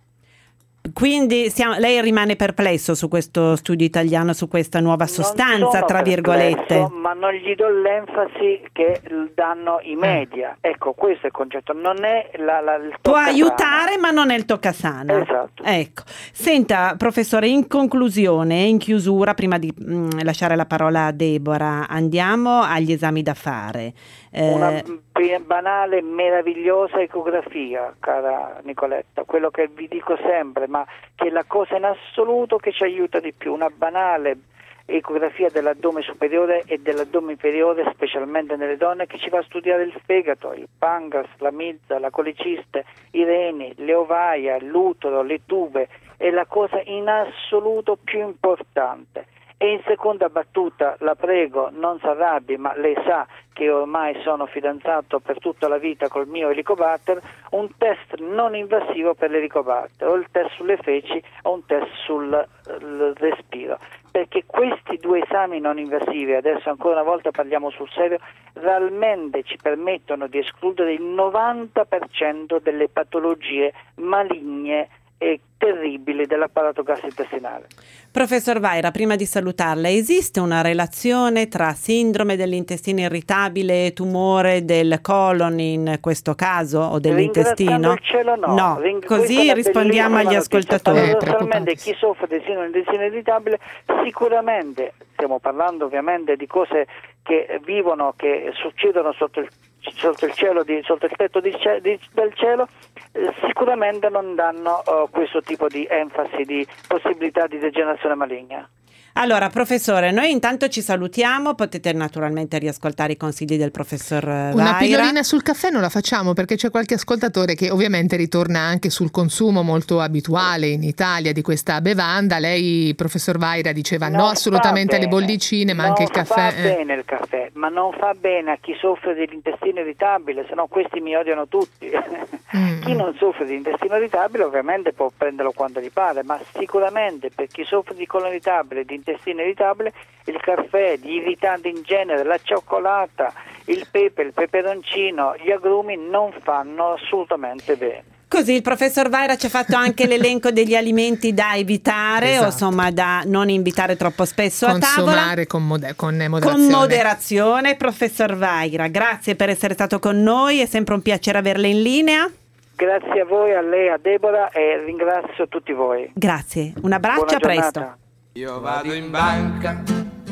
Quindi siamo, lei rimane perplesso su questo studio italiano, su questa nuova sostanza, tra virgolette? Ma non gli do l'enfasi che danno i media. Eh. Ecco, questo è il concetto. Non è la, la, il può aiutare, ma non è il toccasana. Esatto. Ecco. Senta, professore, in conclusione, in chiusura, prima di mh, lasciare la parola a Deborah, andiamo agli esami da fare. Una eh, banale, meravigliosa ecografia, cara Nicoletta, quello che vi dico sempre, ma che è la cosa in assoluto che ci aiuta di più, una banale ecografia dell'addome superiore e dell'addome inferiore, specialmente nelle donne, che ci va a studiare il fegato, il pancreas, la milza, la coliciste, i reni, le ovaie, l'utero, le tube, è la cosa in assoluto più importante. E in seconda battuta, la prego, non si arrabbi, ma lei sa che ormai sono fidanzato per tutta la vita col mio Helicobacter, un test non invasivo per l'Helicobacter, o il test sulle feci o un test sul respiro. Perché questi due esami non invasivi, adesso ancora una volta parliamo sul serio, realmente ci permettono di escludere il novanta per cento delle patologie maligne e terribili dell'apparato gastrointestinale. Professor Vaira, prima di salutarla, esiste una relazione tra sindrome dell'intestino irritabile e tumore del colon in questo caso, o dell'intestino? Il cielo no. no. Ring- Così rispondiamo agli ascoltatori. Paradossalmente chi soffre di sindrome dell'intestino irritabile sicuramente, stiamo parlando ovviamente di cose che vivono, che succedono sotto il sotto il cielo di, sotto il tetto di, di, del cielo, eh, sicuramente non danno uh, questo tipo di enfasi, di possibilità di degenerazione maligna. Allora, professore, noi intanto ci salutiamo, potete naturalmente riascoltare i consigli del professor Vaira. Una pillolina sul caffè non la facciamo, perché c'è qualche ascoltatore che ovviamente ritorna anche sul consumo molto abituale in Italia di questa bevanda. Lei, professor Vaira, diceva non no assolutamente alle bollicine, ma non anche il caffè. Non fa bene il caffè, ma non fa bene a chi soffre dell'intestino irritabile, se no questi mi odiano tutti. Mm. Chi non soffre di intestino irritabile ovviamente può prenderlo quando gli pare, ma sicuramente per chi soffre di colon irritabile, di intestino irritabile, il caffè, gli irritanti in genere, la cioccolata, il pepe, il peperoncino, gli agrumi non fanno assolutamente bene. Così il professor Vaira ci ha fatto anche l'elenco degli alimenti da evitare, esatto, o insomma da non invitare troppo spesso a tavola. Consumare con, moder- con moderazione. Con moderazione. Professor Vaira, grazie per essere stato con noi, è sempre un piacere averla in linea. Grazie a voi, a lei, a Deborah, e ringrazio tutti voi. Grazie, un abbraccio, a presto. Io vado in banca,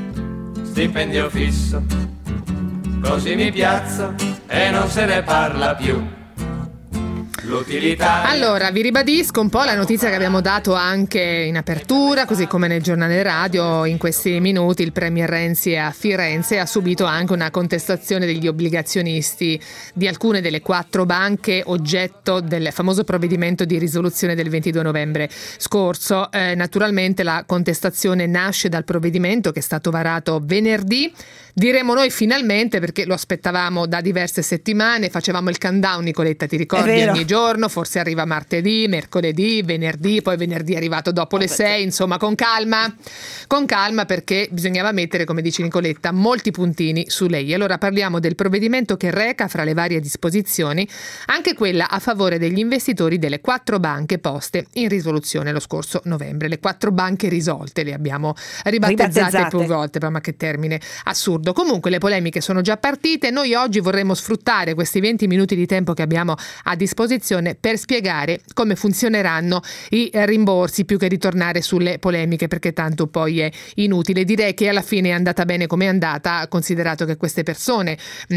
stipendio fisso, così mi piazzo e non se ne parla più. l'utilità. Allora, vi ribadisco un po' la notizia che abbiamo dato anche in apertura, così come nel giornale radio. In questi minuti il premier Renzi a Firenze ha subito anche una contestazione degli obbligazionisti di alcune delle quattro banche oggetto del famoso provvedimento di risoluzione del ventidue novembre scorso. Eh, naturalmente la contestazione nasce dal provvedimento che è stato varato venerdì. Diremo noi finalmente, perché lo aspettavamo da diverse settimane, facevamo il countdown, Nicoletta, ti ricordi? Ogni giorno, forse arriva martedì, mercoledì, venerdì, poi venerdì è arrivato dopo le sei, insomma con calma, con calma perché bisognava mettere, come dice Nicoletta, molti puntini su lei. Allora parliamo del provvedimento che reca fra le varie disposizioni anche quella a favore degli investitori delle quattro banche poste in risoluzione lo scorso novembre. Le quattro banche risolte, le abbiamo ribattezzate, ribattezzate. più volte, ma che termine assurdo. Comunque le polemiche sono già partite. Noi oggi vorremmo sfruttare questi venti minuti di tempo che abbiamo a disposizione per spiegare come funzioneranno i rimborsi, più che ritornare sulle polemiche, perché tanto poi è inutile. Direi che alla fine è andata bene come è andata, considerato che queste persone,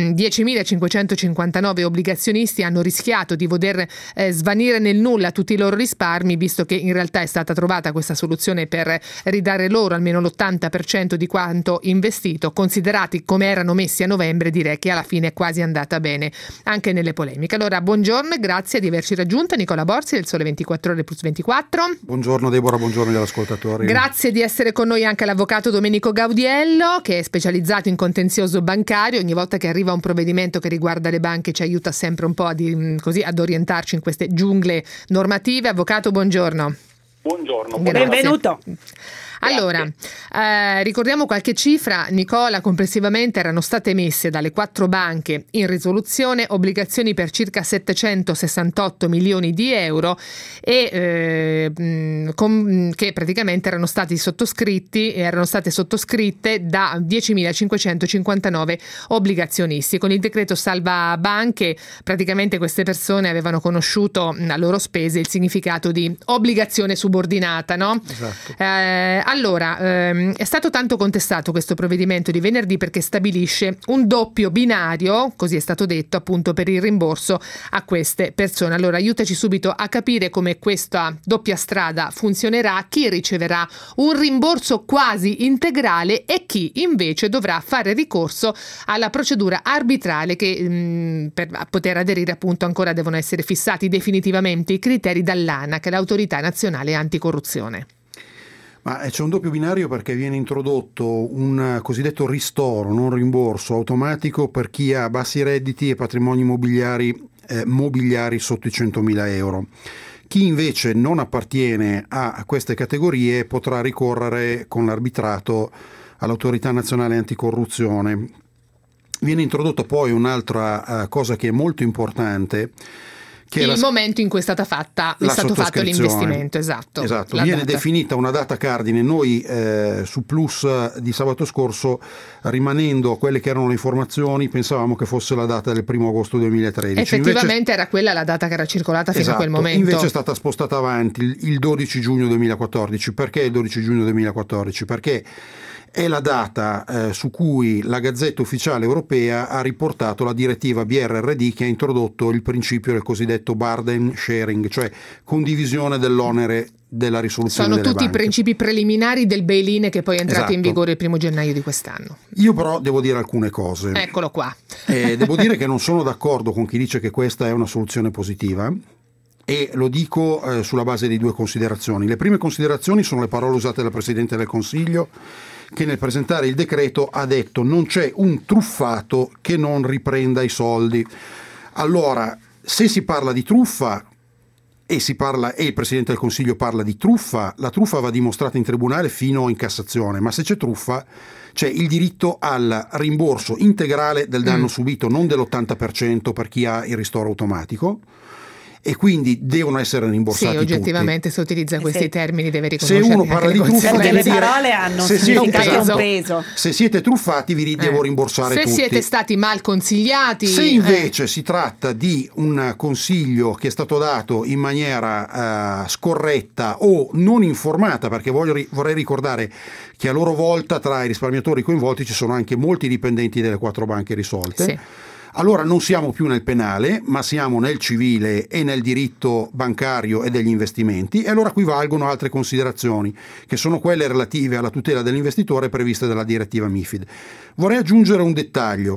diecimilacinquecentocinquantanove obbligazionisti, hanno rischiato di poter eh, svanire nel nulla tutti i loro risparmi, visto che in realtà è stata trovata questa soluzione per ridare loro almeno l'ottanta per cento di quanto investito. Considerati come erano messi a novembre, direi che alla fine è quasi andata bene anche nelle polemiche. Allora, buongiorno e grazie di averci raggiunto. Nicola Borzi del Sole ventiquattro Ore plus ventiquattro. Buongiorno Deborah, buongiorno agli ascoltatori. Grazie di essere con noi anche l'avvocato Domenico Gaudiello, che è specializzato in contenzioso bancario. Ogni volta che arriva un provvedimento che riguarda le banche ci aiuta sempre un po' a di, così ad orientarci in queste giungle normative. Avvocato, buongiorno. Buongiorno, buongiorno. Benvenuto. Allora, eh, ricordiamo qualche cifra. Nicola, complessivamente erano state emesse dalle quattro banche in risoluzione obbligazioni per circa settecentosessantotto milioni di euro e eh, com, che praticamente erano stati sottoscritti erano state sottoscritte da diecimilacinquecentocinquantanove obbligazionisti. Con il decreto salva banche praticamente queste persone avevano conosciuto a loro spese il significato di obbligazione subordinata, no? Esatto. Eh, Allora, ehm, è stato tanto contestato questo provvedimento di venerdì perché stabilisce un doppio binario, così è stato detto, appunto per il rimborso a queste persone. Allora, aiutaci subito a capire come questa doppia strada funzionerà, chi riceverà un rimborso quasi integrale e chi invece dovrà fare ricorso alla procedura arbitrale che mh, per poter aderire appunto ancora devono essere fissati definitivamente i criteri dall'ANAC, che è l'Autorità Nazionale Anticorruzione. Ma c'è un doppio binario perché viene introdotto un cosiddetto ristoro, non rimborso automatico per chi ha bassi redditi e patrimoni immobiliari eh, mobiliari sotto i centomila euro. Chi invece non appartiene a queste categorie potrà ricorrere con l'arbitrato all'Autorità Nazionale Anticorruzione. Viene introdotta poi un'altra uh, cosa che è molto importante, che il la, momento in cui è stata fatta è stato fatto l'investimento, esatto. Esatto, viene data. definita una data cardine. Noi eh, su Plus di sabato scorso, rimanendo a quelle che erano le informazioni, pensavamo che fosse la data del primo agosto duemilatredici. Effettivamente invece, era quella la data che era circolata fino esatto, a quel momento. Invece è stata spostata avanti il, il dodici giugno duemilaquattordici. Perché il dodici giugno duemilaquattordici? Perché è la data eh, su cui la Gazzetta Ufficiale Europea ha riportato la direttiva B R R D che ha introdotto il principio del cosiddetto burden sharing, cioè condivisione dell'onere della risoluzione Sono delle tutti banche. I principi preliminari del bail-in che poi è entrato Esatto. in vigore il primo gennaio di quest'anno. Io però devo dire alcune cose. Eccolo qua. Eh, devo dire che non sono d'accordo con chi dice che questa è una soluzione positiva. E lo dico eh, sulla base di due considerazioni. Le prime considerazioni sono le parole usate dal Presidente del Consiglio, che nel presentare il decreto ha detto: non c'è un truffato che non riprenda i soldi. Allora, se si parla di truffa e si parla e il Presidente del Consiglio parla di truffa, la truffa va dimostrata in tribunale fino in Cassazione, ma se c'è truffa c'è il diritto al rimborso integrale del danno mm. subito, non dell'ottanta per cento per chi ha il ristoro automatico. E quindi devono essere rimborsati. Sì, oggettivamente tutti. se utilizza questi sì. termini deve riconoscere. Se uno parla di truffa, le deve parole dire, hanno se significato siete, un peso. Se siete truffati vi eh. devo rimborsare se tutti. Se siete stati mal consigliati. Se invece eh. si tratta di un consiglio che è stato dato in maniera uh, scorretta o non informata, perché voglio, vorrei ricordare che a loro volta tra i risparmiatori coinvolti ci sono anche molti dipendenti delle quattro banche risolte. Sì. allora non siamo più nel penale, ma siamo nel civile e nel diritto bancario e degli investimenti, e allora qui valgono altre considerazioni, che sono quelle relative alla tutela dell'investitore previste dalla direttiva MiFID. Vorrei aggiungere un dettaglio.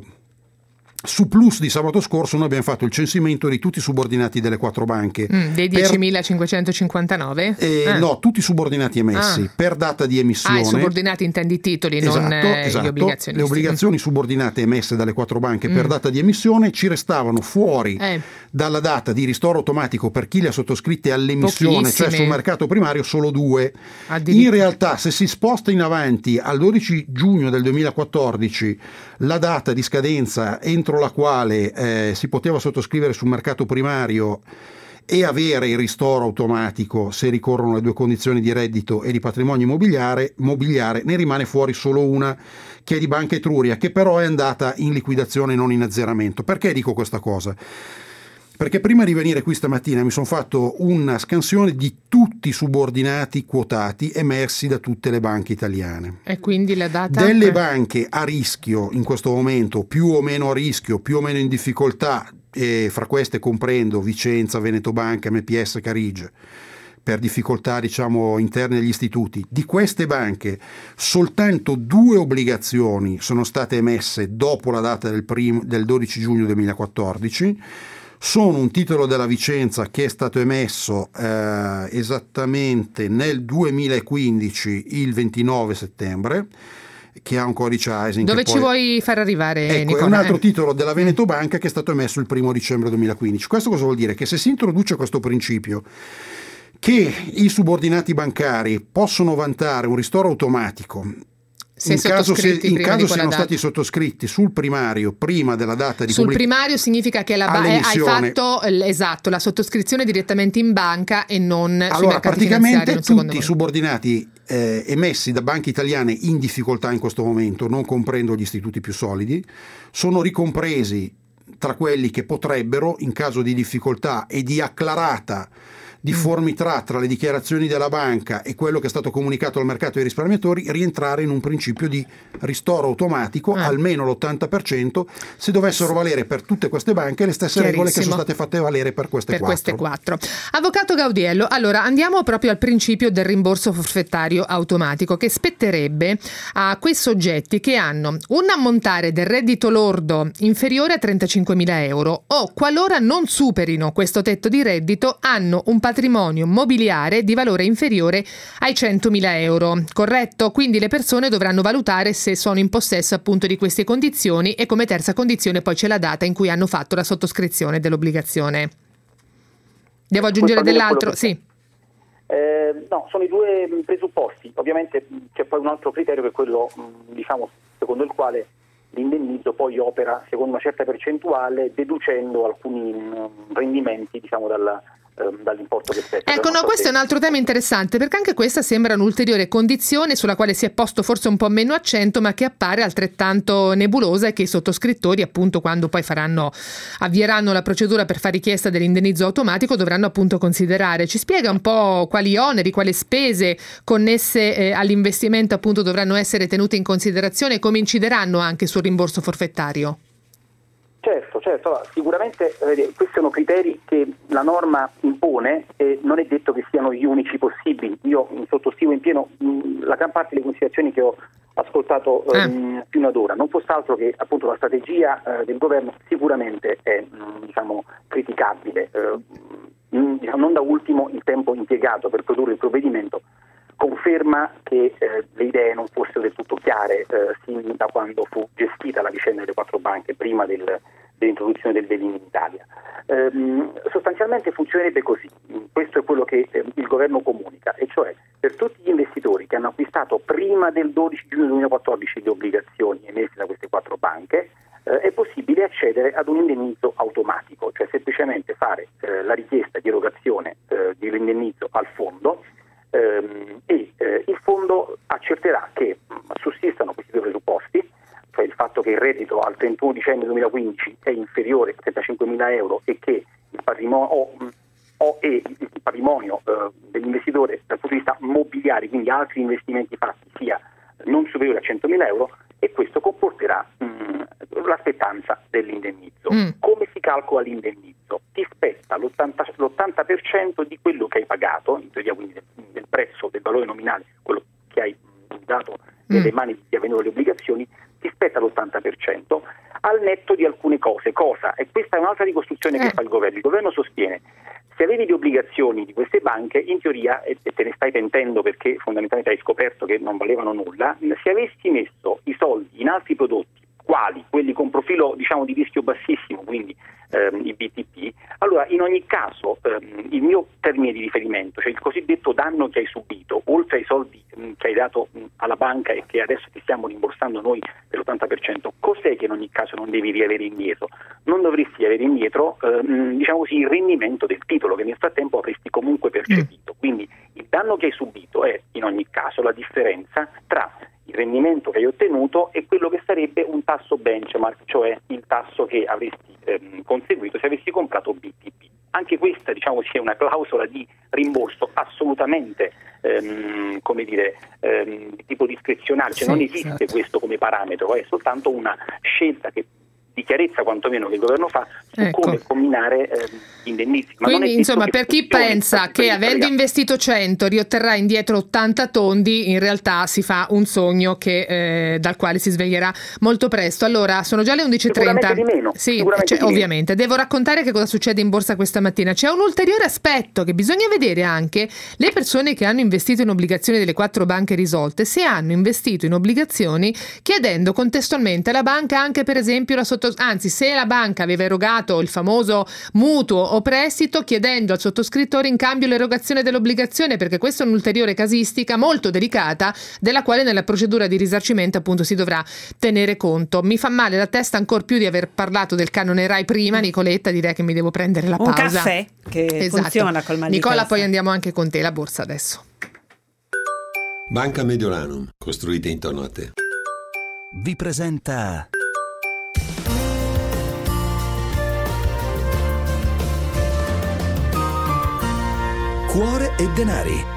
Su Plus di sabato scorso noi abbiamo fatto il censimento di tutti i subordinati delle quattro banche. Mm, dei diecimilacinquecentocinquantanove? Eh, eh. No, tutti i subordinati emessi ah. per data di emissione. Ah, i subordinati intendi i titoli, esatto, non eh, esatto. gli obbligazionisti. Le obbligazioni subordinate emesse dalle quattro banche mm. per data di emissione ci restavano fuori eh. dalla data di ristoro automatico per chi le ha sottoscritte all'emissione, Pochissime. cioè sul mercato primario, solo due. In realtà, se si sposta in avanti al dodici giugno del duemilaquattordici la data di scadenza entro la quale eh, si poteva sottoscrivere sul mercato primario e avere il ristoro automatico se ricorrono le due condizioni di reddito e di patrimonio immobiliare, mobiliare, ne rimane fuori solo una, che è di Banca Etruria, che però è andata in liquidazione e non in azzeramento. Perché dico questa cosa? Perché prima di venire qui stamattina mi sono fatto una scansione di tutti i subordinati quotati emersi da tutte le banche italiane. E quindi la data? Delle banche a rischio in questo momento, più o meno a rischio, più o meno in difficoltà, e fra queste comprendo Vicenza, Veneto Banca, M P S, Carige, per difficoltà diciamo interne agli istituti. Di queste banche soltanto due obbligazioni sono state emesse dopo la data del, prim- del dodici giugno duemilaquattordici. Sono un titolo della Vicenza che è stato emesso eh, esattamente nel duemilaquindici, il ventinove settembre, che ha un codice I S I N. Dove che ci poi... vuoi far arrivare, ecco, Nicola? È un altro titolo della Veneto Banca che è stato emesso il primo dicembre duemilaquindici. Questo cosa vuol dire? Che se si introduce questo principio che i subordinati bancari possono vantare un ristoro automatico Se in caso, se, in caso siano data. stati sottoscritti sul primario prima della data di sul pubblic- primario significa che la ba- hai fatto esatto la sottoscrizione direttamente in banca e non allora, sui mercati praticamente finanziari. Tutti i subordinati eh, emessi da banche italiane in difficoltà in questo momento, non comprendo gli istituti più solidi, sono ricompresi tra quelli che potrebbero, in caso di difficoltà e di acclarata difformità tra le dichiarazioni della banca e quello che è stato comunicato al mercato dei risparmiatori, rientrare in un principio di ristoro automatico, ah. almeno l'ottanta per cento, se dovessero valere per tutte queste banche le stesse regole che sono state fatte valere per queste per quattro. queste quattro. Avvocato Gaudiello, allora andiamo proprio al principio del rimborso forfettario automatico, che spetterebbe a quei soggetti che hanno un ammontare del reddito lordo inferiore a trentacinquemila euro o, qualora non superino questo tetto di reddito, hanno un patrimonio mobiliare di valore inferiore ai centomila euro, corretto? Quindi le persone dovranno valutare se sono in possesso appunto di queste condizioni, e come terza condizione poi c'è la data in cui hanno fatto la sottoscrizione dell'obbligazione. Devo aggiungere dell'altro? Che... Sì. Eh, no, sono i due presupposti. Ovviamente c'è poi un altro criterio che è quello, diciamo, secondo il quale l'indennizzo poi opera secondo una certa percentuale, deducendo alcuni rendimenti, diciamo, dalla dall'importo che spetta. Ecco, no, questo è un altro tema interessante, perché anche questa sembra un'ulteriore condizione sulla quale si è posto forse un po' meno accento, ma che appare altrettanto nebulosa, e che i sottoscrittori, appunto, quando poi faranno avvieranno la procedura per fare richiesta dell'indennizzo automatico, dovranno appunto considerare. Ci spiega un po' quali oneri, quali spese connesse eh, all'investimento appunto dovranno essere tenute in considerazione e come incideranno anche sul rimborso forfettario? Certo, certo. Allora, sicuramente eh, questi sono criteri che la norma impone e non è detto che siano gli unici possibili. Io mh, sottoscrivo in pieno mh, la gran parte delle considerazioni che ho ascoltato ehm, eh. fino ad ora. Non fosse altro che appunto la strategia eh, del governo sicuramente è mh, diciamo criticabile. Eh, mh, diciamo, non da ultimo il tempo impiegato per produrre il provvedimento conferma che eh, le idee non fossero del tutto chiare eh, sin da quando fu gestita la vicenda delle quattro banche prima del, dell'introduzione del bail-in in Italia. Ehm, sostanzialmente funzionerebbe così, questo è quello che eh, il governo comunica, e cioè per tutti gli investitori che hanno acquistato prima del dodici giugno duemilaquattordici le obbligazioni emesse da queste quattro banche, eh, è possibile accedere ad un indennizzo automatico, cioè semplicemente fare eh, la richiesta di erogazione eh, dell'indennizzo al fondo, ehm, e eh, il fondo accerterà che mh, sussistano questi due presupposti, cioè il fatto che il reddito al trentuno dicembre duemilaquindici è inferiore a trentacinquemila euro e che il patrimonio o, o e il patrimonio eh, dell'investitore dal punto di vista mobiliare, quindi altri investimenti fatti, sia non superiore a centomila euro, e questo comporterà mh, la spettanza dell'indennizzo. l'indennizzo. Mm. Come si calcola l'indennizzo? Ti spetta l'ottanta, l'ottanta per cento di quello che hai pagato, in teoria quindi del, del prezzo, del valore nominale, quello che hai dato nelle mani di chi ha venduto le obbligazioni, ti spetta l'ottanta per cento al netto di alcune cose. Cosa? E questa è un'altra ricostruzione eh. che fa il governo. Il governo sostiene: se avevi le obbligazioni di queste banche, in teoria, e te ne stai pentendo perché fondamentalmente hai scoperto che non valevano nulla, se avessi messo i soldi in altri prodotti, quali? Quelli con profilo diciamo di rischio bassissimo, quindi ehm, i B T P, allora in ogni caso ehm, il mio termine di riferimento, cioè il cosiddetto danno che hai subito, oltre ai soldi mh, che hai dato mh, alla banca e che adesso ti stiamo rimborsando noi per l'ottanta per cento, cos'è che in ogni caso non devi riavere indietro? Non dovresti avere indietro ehm, diciamo così il rendimento del titolo che nel frattempo avresti comunque percepito. Quindi il danno che hai subito è in ogni caso la differenza tra il rendimento che hai ottenuto e quello che sarebbe un tasso benchmark, cioè il tasso che avresti ehm, conseguito se avessi comprato B T P. Anche questa diciamo sia una clausola di rimborso assolutamente ehm, come dire ehm, di tipo discrezionale, cioè sì, non esiste esatto. questo come parametro, è soltanto una scelta che di chiarezza quantomeno che il governo fa su ecco. come combinare eh, indennizi. Ma quindi insomma per chi pensa che avendo investito cento riotterrà indietro ottanta tondi, in realtà si fa un sogno che, eh, dal quale si sveglierà molto presto. Allora sono già le undici e trenta. Sicuramente di meno. Sì, Sicuramente cioè, di meno. ovviamente devo raccontare che cosa succede in borsa questa mattina. C'è un ulteriore aspetto che bisogna vedere: anche le persone che hanno investito in obbligazioni delle quattro banche risolte, se hanno investito in obbligazioni chiedendo contestualmente alla banca anche per esempio la sotto anzi se la banca aveva erogato il famoso mutuo o prestito, chiedendo al sottoscrittore in cambio l'erogazione dell'obbligazione, perché questa è un'ulteriore casistica molto delicata della quale nella procedura di risarcimento appunto si dovrà tenere conto. Mi fa male la testa ancor più di aver parlato del canone Rai prima, Nicoletta, direi che mi devo prendere la un pausa. Un caffè che esatto. funziona col mal di Nicola, testa. poi andiamo anche con te, la borsa adesso. Banca Mediolanum, costruite intorno a te. Vi presenta Cuore e denari.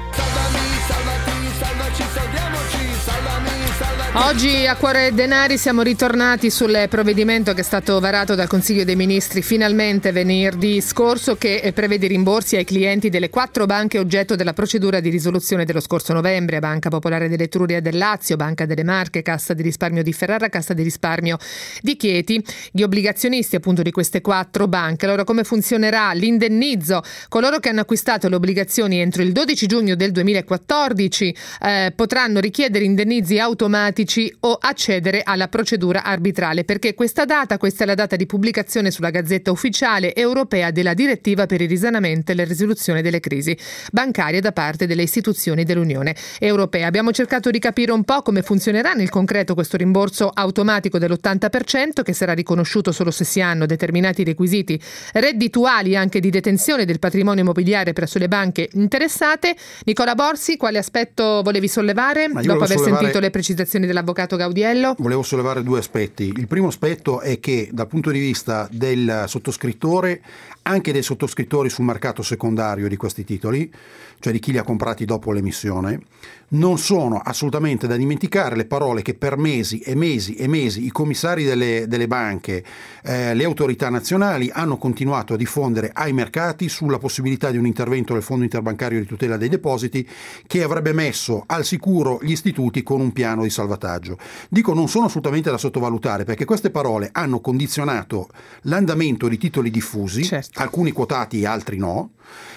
Oggi a Cuore e Denari siamo ritornati sul provvedimento che è stato varato dal Consiglio dei Ministri finalmente venerdì scorso, che prevede rimborsi ai clienti delle quattro banche oggetto della procedura di risoluzione dello scorso novembre: Banca Popolare dell'Etruria e del Lazio, Banca delle Marche, Cassa di risparmio di Ferrara, Cassa di risparmio di Chieti. Gli obbligazionisti appunto di queste quattro banche. Allora come funzionerà l'indennizzo? Coloro che hanno acquistato le obbligazioni entro il dodici giugno del duemilaquattordici eh, potranno richiedere indennizi automatici o accedere alla procedura arbitrale, perché questa data, questa è la data di pubblicazione sulla Gazzetta Ufficiale Europea della direttiva per il risanamento e la risoluzione delle crisi bancarie da parte delle istituzioni dell'Unione Europea. Abbiamo cercato di capire un po' come funzionerà nel concreto questo rimborso automatico dell'ottanta per cento, che sarà riconosciuto solo se si hanno determinati requisiti reddituali anche di detenzione del patrimonio immobiliare presso le banche interessate. Nicola Borsi, quale aspetto volevi sollevare dopo aver sollevare... sentito le precisazioni dell'avvocato Gaudiello? Volevo sollevare due aspetti. Il primo aspetto è che dal punto di vista del sottoscrittore, anche dei sottoscrittori sul mercato secondario di questi titoli, cioè di chi li ha comprati dopo l'emissione, non sono assolutamente da dimenticare le parole che per mesi e mesi e mesi i commissari delle, delle banche, eh, le autorità nazionali hanno continuato a diffondere ai mercati sulla possibilità di un intervento del Fondo Interbancario di Tutela dei Depositi che avrebbe messo al sicuro gli istituti con un piano di salvataggio. Dico, non sono assolutamente da sottovalutare, perché queste parole hanno condizionato l'andamento di titoli diffusi, certo. alcuni quotati, altri no,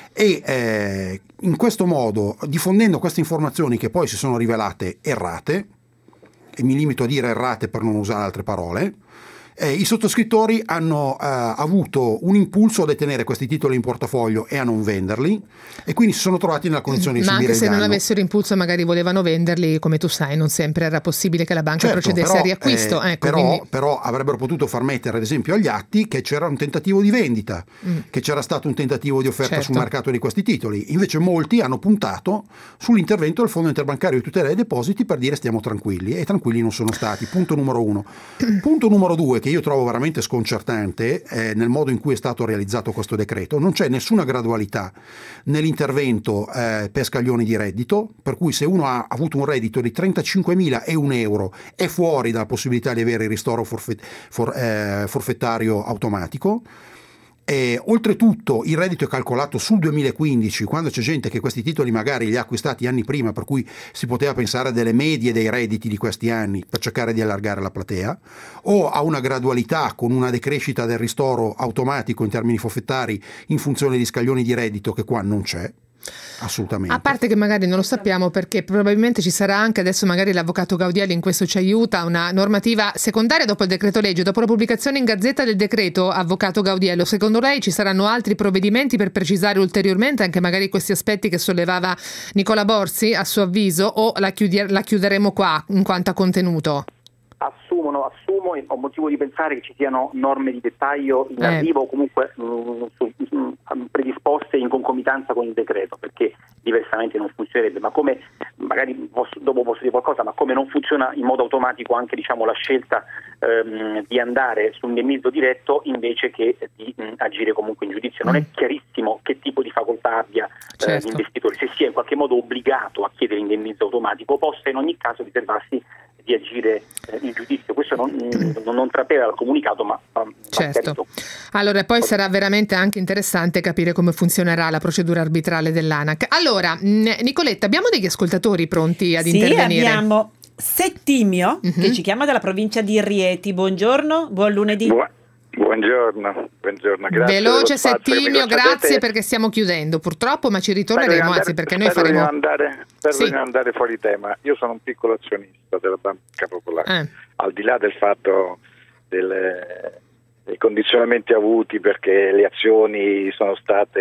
e eh, in questo modo, diffondendo queste informazioni che poi si sono rivelate errate, e mi limito a dire errate per non usare altre parole, eh, i sottoscrittori hanno eh, avuto un impulso a detenere questi titoli in portafoglio e a non venderli, e quindi si sono trovati nella condizione di Ma subire il anche se danno. non avessero impulso magari volevano venderli, come tu sai non sempre era possibile che la banca certo, procedesse però, a riacquisto. eh, ecco, però, quindi... però avrebbero potuto far mettere ad esempio agli atti che c'era un tentativo di vendita, mm. che c'era stato un tentativo di offerta certo. sul mercato di questi titoli. Invece molti hanno puntato sull'intervento del Fondo Interbancario di Tutela dei Depositi per dire stiamo tranquilli, e tranquilli non sono stati. Punto numero uno. Punto numero due, che io trovo veramente sconcertante eh, nel modo in cui è stato realizzato questo decreto. Non c'è nessuna gradualità nell'intervento eh, per scaglioni di reddito, per cui se uno ha avuto un reddito di trentacinquemila e un euro è fuori dalla possibilità di avere il ristoro forfet- for- eh, forfettario automatico. E oltretutto il reddito è calcolato sul duemilaquindici, quando c'è gente che questi titoli magari li ha acquistati anni prima, per cui si poteva pensare a delle medie dei redditi di questi anni per cercare di allargare la platea, o a una gradualità con una decrescita del ristoro automatico in termini forfettari in funzione di scaglioni di reddito, che qua non c'è. Assolutamente. A parte che magari non lo sappiamo, perché probabilmente ci sarà anche, adesso magari l'avvocato Gaudielli in questo ci aiuta, una normativa secondaria dopo il decreto legge, dopo la pubblicazione in Gazzetta del decreto. Avvocato Gaudiello, secondo lei ci saranno altri provvedimenti per precisare ulteriormente anche magari questi aspetti che sollevava Nicola Borzi, a suo avviso, o la, chiudi- la chiuderemo qua in quanto a contenuto? Assumono, assumo e ho motivo di pensare che ci siano norme di dettaglio in Eh. arrivo o comunque mh, su, mh, predisposte in concomitanza con il decreto, perché diversamente non funzionerebbe. Ma come, magari posso, dopo posso dire qualcosa, ma come non funziona in modo automatico anche, diciamo, la scelta ehm, di andare su un indennizzo diretto invece che di mh, agire comunque in giudizio. Non Mm. è chiarissimo che tipo di facoltà abbia eh, Certo. l'investitore, se sia in qualche modo obbligato a chiedere l'indennizzo automatico o possa in ogni caso riservarsi di agire eh, in giudizio. Questo non, non, non trapela dal comunicato, ma va Certo. chiarito. Allora, poi sarà veramente anche interessante capire come funzionerà la procedura arbitrale dell'ANAC. Allora, mh, Nicoletta, abbiamo degli ascoltatori pronti ad sì, intervenire? abbiamo Settimio Mhm. che ci chiama dalla provincia di Rieti. Buongiorno, buon lunedì. Bu- buongiorno, buongiorno, grazie. Veloce dello spazio che mi Settimio, concedete. grazie, perché stiamo chiudendo purtroppo, ma ci Spero di ritorneremo, non andare- anzi, perché noi spero di faremo... non andare, spero Sì. di non andare fuori tema. Io sono un piccolo azionista della Banca Popolare, Eh. al di là del fatto delle, dei condizionamenti avuti perché le azioni sono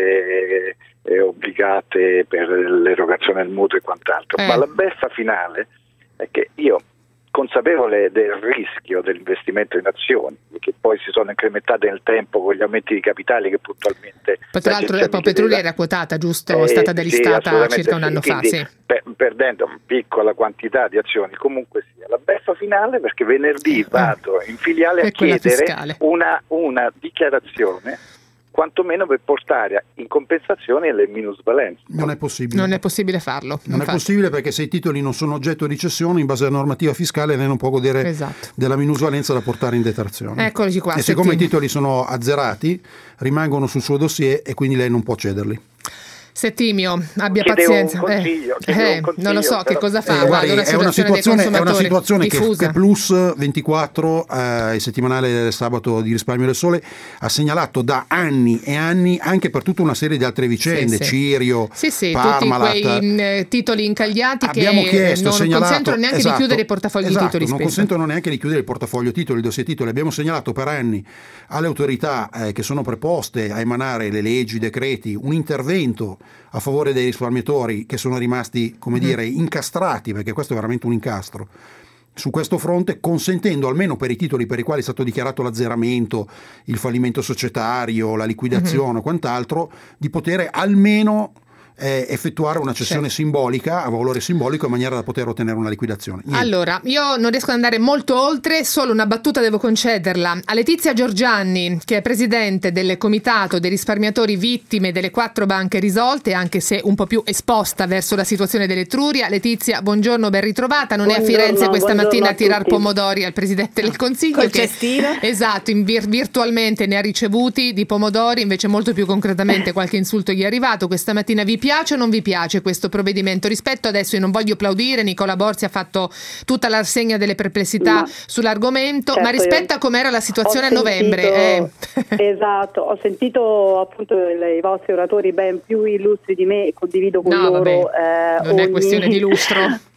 state eh, obbligate per l'erogazione del mutuo e quant'altro, Eh. ma la beffa finale è che io, consapevole del rischio dell'investimento in azioni, che poi si sono incrementate nel tempo con gli aumenti di capitali che puntualmente... Poi tra l'altro l'Agenzia Epo Petroli Militare- era quotata, giusto? È Eh, stata sì, delistata assolutamente circa un sì. anno fa, Quindi, sì. per- perdendo una piccola quantità di azioni, comunque sia la beffa finale, perché venerdì vado in filiale a E quella chiedere fiscale. una, una dichiarazione, quantomeno per portare in compensazione le minusvalenze. Non è possibile. Non è possibile farlo. Non è possibile, perché se i titoli non sono oggetto di cessione, in base alla normativa fiscale lei non può godere Esatto. della minusvalenza da portare in detrazione. Eccoci qua. E siccome Settimio. i titoli sono azzerati, rimangono sul suo dossier e quindi lei non può cederli. Settimio, abbia Chiedevo un pazienza. consiglio, Eh, chiedevo eh, un consiglio, non lo so che però- cosa fa. Eh, guarda, guardi, è una situazione, è una situazione che, diffusa. che Plus ventiquattro, eh, il settimanale del sabato di Risparmio del Sole, ha segnalato da anni e anni, anche per tutta una serie di altre vicende, Sì, sì. Cirio, Sì, sì, Parmalat. tutti quei mh, titoli incagliati Abbiamo che chiesto, non segnalato, consentono neanche esatto, di chiudere i portafogli esatto, titoli non spesso. consentono neanche di chiudere il portafoglio titoli, il dossier titoli. Abbiamo segnalato per anni alle autorità eh, che sono preposte a emanare le leggi, i decreti, un intervento a favore dei risparmiatori che sono rimasti, come Mm. dire, incastrati, perché questo è veramente un incastro su questo fronte, consentendo almeno per i titoli per i quali è stato dichiarato l'azzeramento, il fallimento societario, la liquidazione o quant'altro, di poter almeno eh, effettuare una cessione Certo. simbolica, a valore simbolico, in maniera da poter ottenere una liquidazione. Niente. Allora, io non riesco ad andare molto oltre, solo una battuta devo concederla a Letizia Giorgianni, che è presidente del comitato dei risparmiatori vittime delle quattro banche risolte, anche se un po' più esposta verso la situazione dell'Etruria. Letizia, buongiorno, ben ritrovata. Non Buongiorno, è a Firenze questa buongiorno mattina a a tirar tutti. pomodori al presidente del Consiglio. Col che, cestino. esatto, in vir- virtualmente ne ha ricevuti di pomodori, invece molto più concretamente qualche insulto gli è arrivato. Questa mattina vi piace o non vi piace questo provvedimento? Rispetto adesso, io non voglio applaudire, Nicola Borzi ha fatto tutta la rassegna delle perplessità Ma- sull'argomento, certo, ma rispetto io a com'era la situazione ho a novembre, eh, sentito- esatto, ho sentito appunto i vostri oratori ben più illustri di me e condivido con No, loro vabbè, eh, non è ogni- questione di lustro.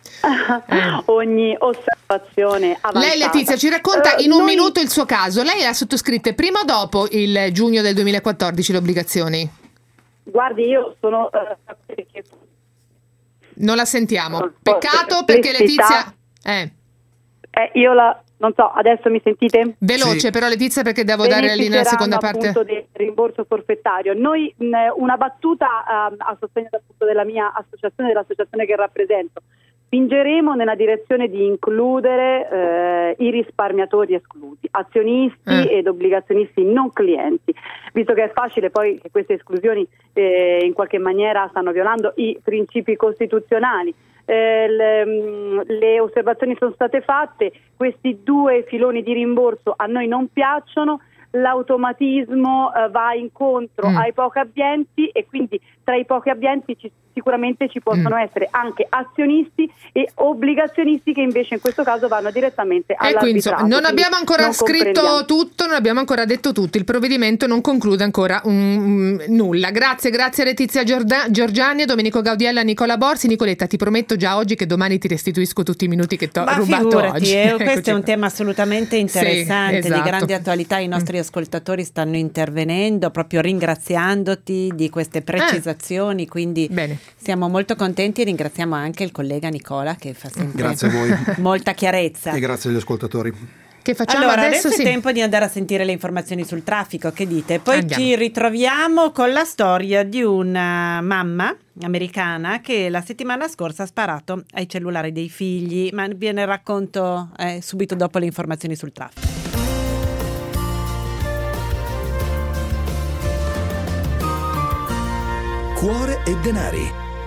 ogni osservazione avanzata. Lei, Letizia, ci racconta Eh, in un noi- minuto il suo caso. Lei ha sottoscritto prima o dopo il giugno del duemilaquattordici le obbligazioni? Guardi, io sono eh, Non la sentiamo. Peccato, perché Letizia... Eh. eh, io la non so, adesso mi sentite? Veloce, Sì. però, Letizia, perché devo dare la linea alla seconda parte. Appunto del rimborso forfettario. Noi mh, una battuta ehm, a sostegno appunto della mia associazione, dell'associazione che rappresento. spingeremo nella direzione di includere eh, i risparmiatori esclusi, azionisti eh. ed obbligazionisti non clienti, visto che è facile poi che queste esclusioni eh, in qualche maniera stanno violando i principi costituzionali. Eh, le, le osservazioni sono state fatte, questi due filoni di rimborso a noi non piacciono, l'automatismo eh, va incontro mm. ai pochi abbienti e quindi tra i pochi abbienti ci, sicuramente ci possono mm. essere anche azionisti e obbligazionisti che invece in questo caso vanno direttamente all'arbitrato. Ecco, insomma, non abbiamo ancora non scritto tutto, non abbiamo ancora detto tutto, il provvedimento non conclude ancora um, nulla. Grazie, grazie a Letizia Giorda- Giorgiani, a Domenico Gaudiella, a Nicola Borsi. Nicoletta, ti prometto già oggi che domani ti restituisco tutti i minuti che ti ho Ma rubato figurati, oggi. Eh, questo è un tema assolutamente interessante, sì, esatto. di grande attualità. I nostri mm. ascoltatori stanno intervenendo proprio ringraziandoti di queste precisazioni, eh. quindi Bene. siamo molto contenti e ringraziamo anche il collega Nicola che fa sempre grazie a voi. molta chiarezza. E grazie agli ascoltatori. Che facciamo allora, adesso? adesso sì. è tempo di andare a sentire le informazioni sul traffico, che dite? Poi Andiamo. ci ritroviamo con la storia di una mamma americana che la settimana scorsa ha sparato ai cellulari dei figli, ma ve ne racconto eh, subito dopo le informazioni sul traffico. Cuore e denari.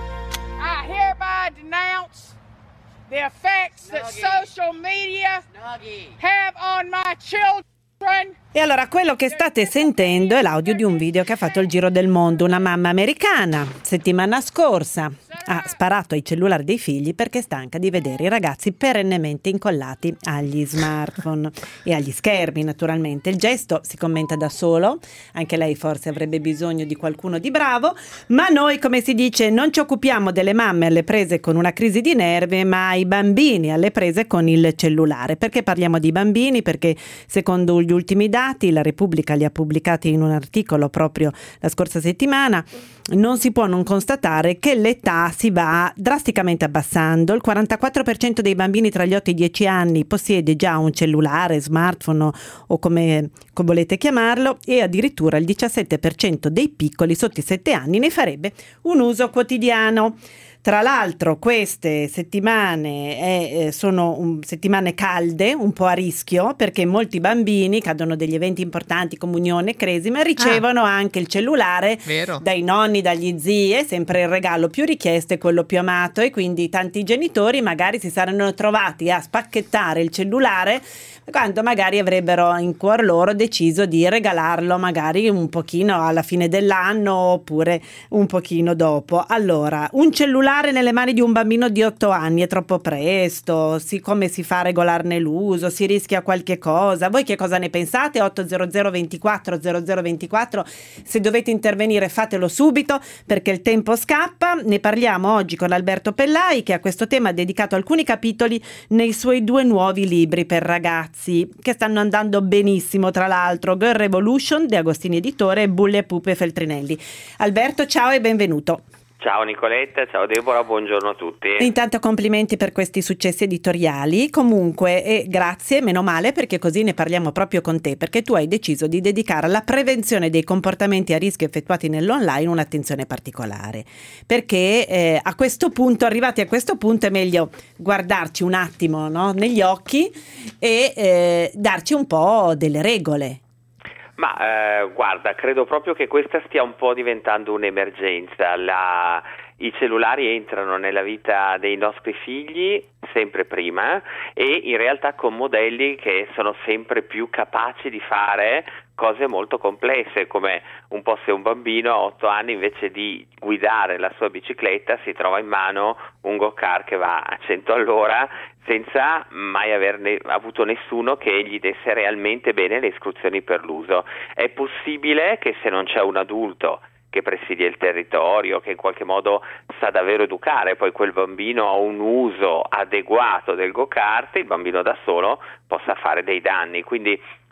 I hereby denounce the effects that social media have on my children. E allora quello che state sentendo è l'audio di un video che ha fatto il giro del mondo. Una mamma americana settimana scorsa ha sparato ai cellulari dei figli perché è stanca di vedere i ragazzi perennemente incollati agli smartphone e agli schermi, naturalmente. Il gesto si commenta da solo, anche lei forse avrebbe bisogno di qualcuno di bravo, ma noi, come si dice, non ci occupiamo delle mamme alle prese con una crisi di nervi, ma ai bambini alle prese con il cellulare. Perché parliamo di bambini? Perché secondo gli ultimi dati, la Repubblica li ha pubblicati in un articolo proprio la scorsa settimana, non si può non constatare che l'età si va drasticamente abbassando. Il quarantaquattro per cento dei bambini tra gli otto e i dieci anni possiede già un cellulare, smartphone o, o come, come volete chiamarlo, e addirittura il diciassette per cento dei piccoli sotto i sette anni ne farebbe un uso quotidiano. Tra l'altro queste settimane è, eh, sono um, settimane calde, un po' a rischio, perché molti bambini cadono degli eventi importanti, comunione, cresima, ricevono ah. anche il cellulare Vero. dai nonni, dagli zii, è sempre il regalo più richiesto e quello più amato, e quindi tanti genitori magari si saranno trovati a spacchettare il cellulare quando magari avrebbero in cuor loro deciso di regalarlo magari un pochino alla fine dell'anno oppure un pochino dopo. Allora, un cellulare nelle mani di un bambino di otto anni è troppo presto, siccome si fa a regolarne l'uso, si rischia qualche cosa. Voi che cosa ne pensate? otto zero zero ventiquattro zero zero ventiquattro, se dovete intervenire fatelo subito perché il tempo scappa. Ne parliamo oggi con Alberto Pellai, che a questo tema ha dedicato alcuni capitoli nei suoi due nuovi libri per ragazzi che stanno andando benissimo, tra l'altro, Girl Revolution di Agostini Editore e Bulle, Pupe, Feltrinelli. Alberto, ciao e benvenuto. Ciao Nicoletta, ciao Deborah, buongiorno a tutti. Intanto complimenti per questi successi editoriali, comunque, e grazie, meno male, perché così ne parliamo proprio con te, perché tu hai deciso di dedicare alla prevenzione dei comportamenti a rischio effettuati nell'online un'attenzione particolare, perché eh, a questo punto, arrivati a questo punto, è meglio guardarci un attimo, no, negli occhi e eh, darci un po' delle regole. Ma eh, guarda, credo proprio che questa stia un po' diventando un'emergenza. La, i cellulari entrano nella vita dei nostri figli sempre prima e in realtà con modelli che sono sempre più capaci di fare cose molto complesse, come un po' se un bambino a otto anni invece di guidare la sua bicicletta si trova in mano un go-kart che va a cento all'ora senza mai averne avuto nessuno che gli desse realmente bene le istruzioni per l'uso. È possibile che se non c'è un adulto che presidia il territorio, che in qualche modo sa davvero educare poi quel bambino a un uso adeguato del go-kart, il bambino da solo possa fare dei danni. Quindi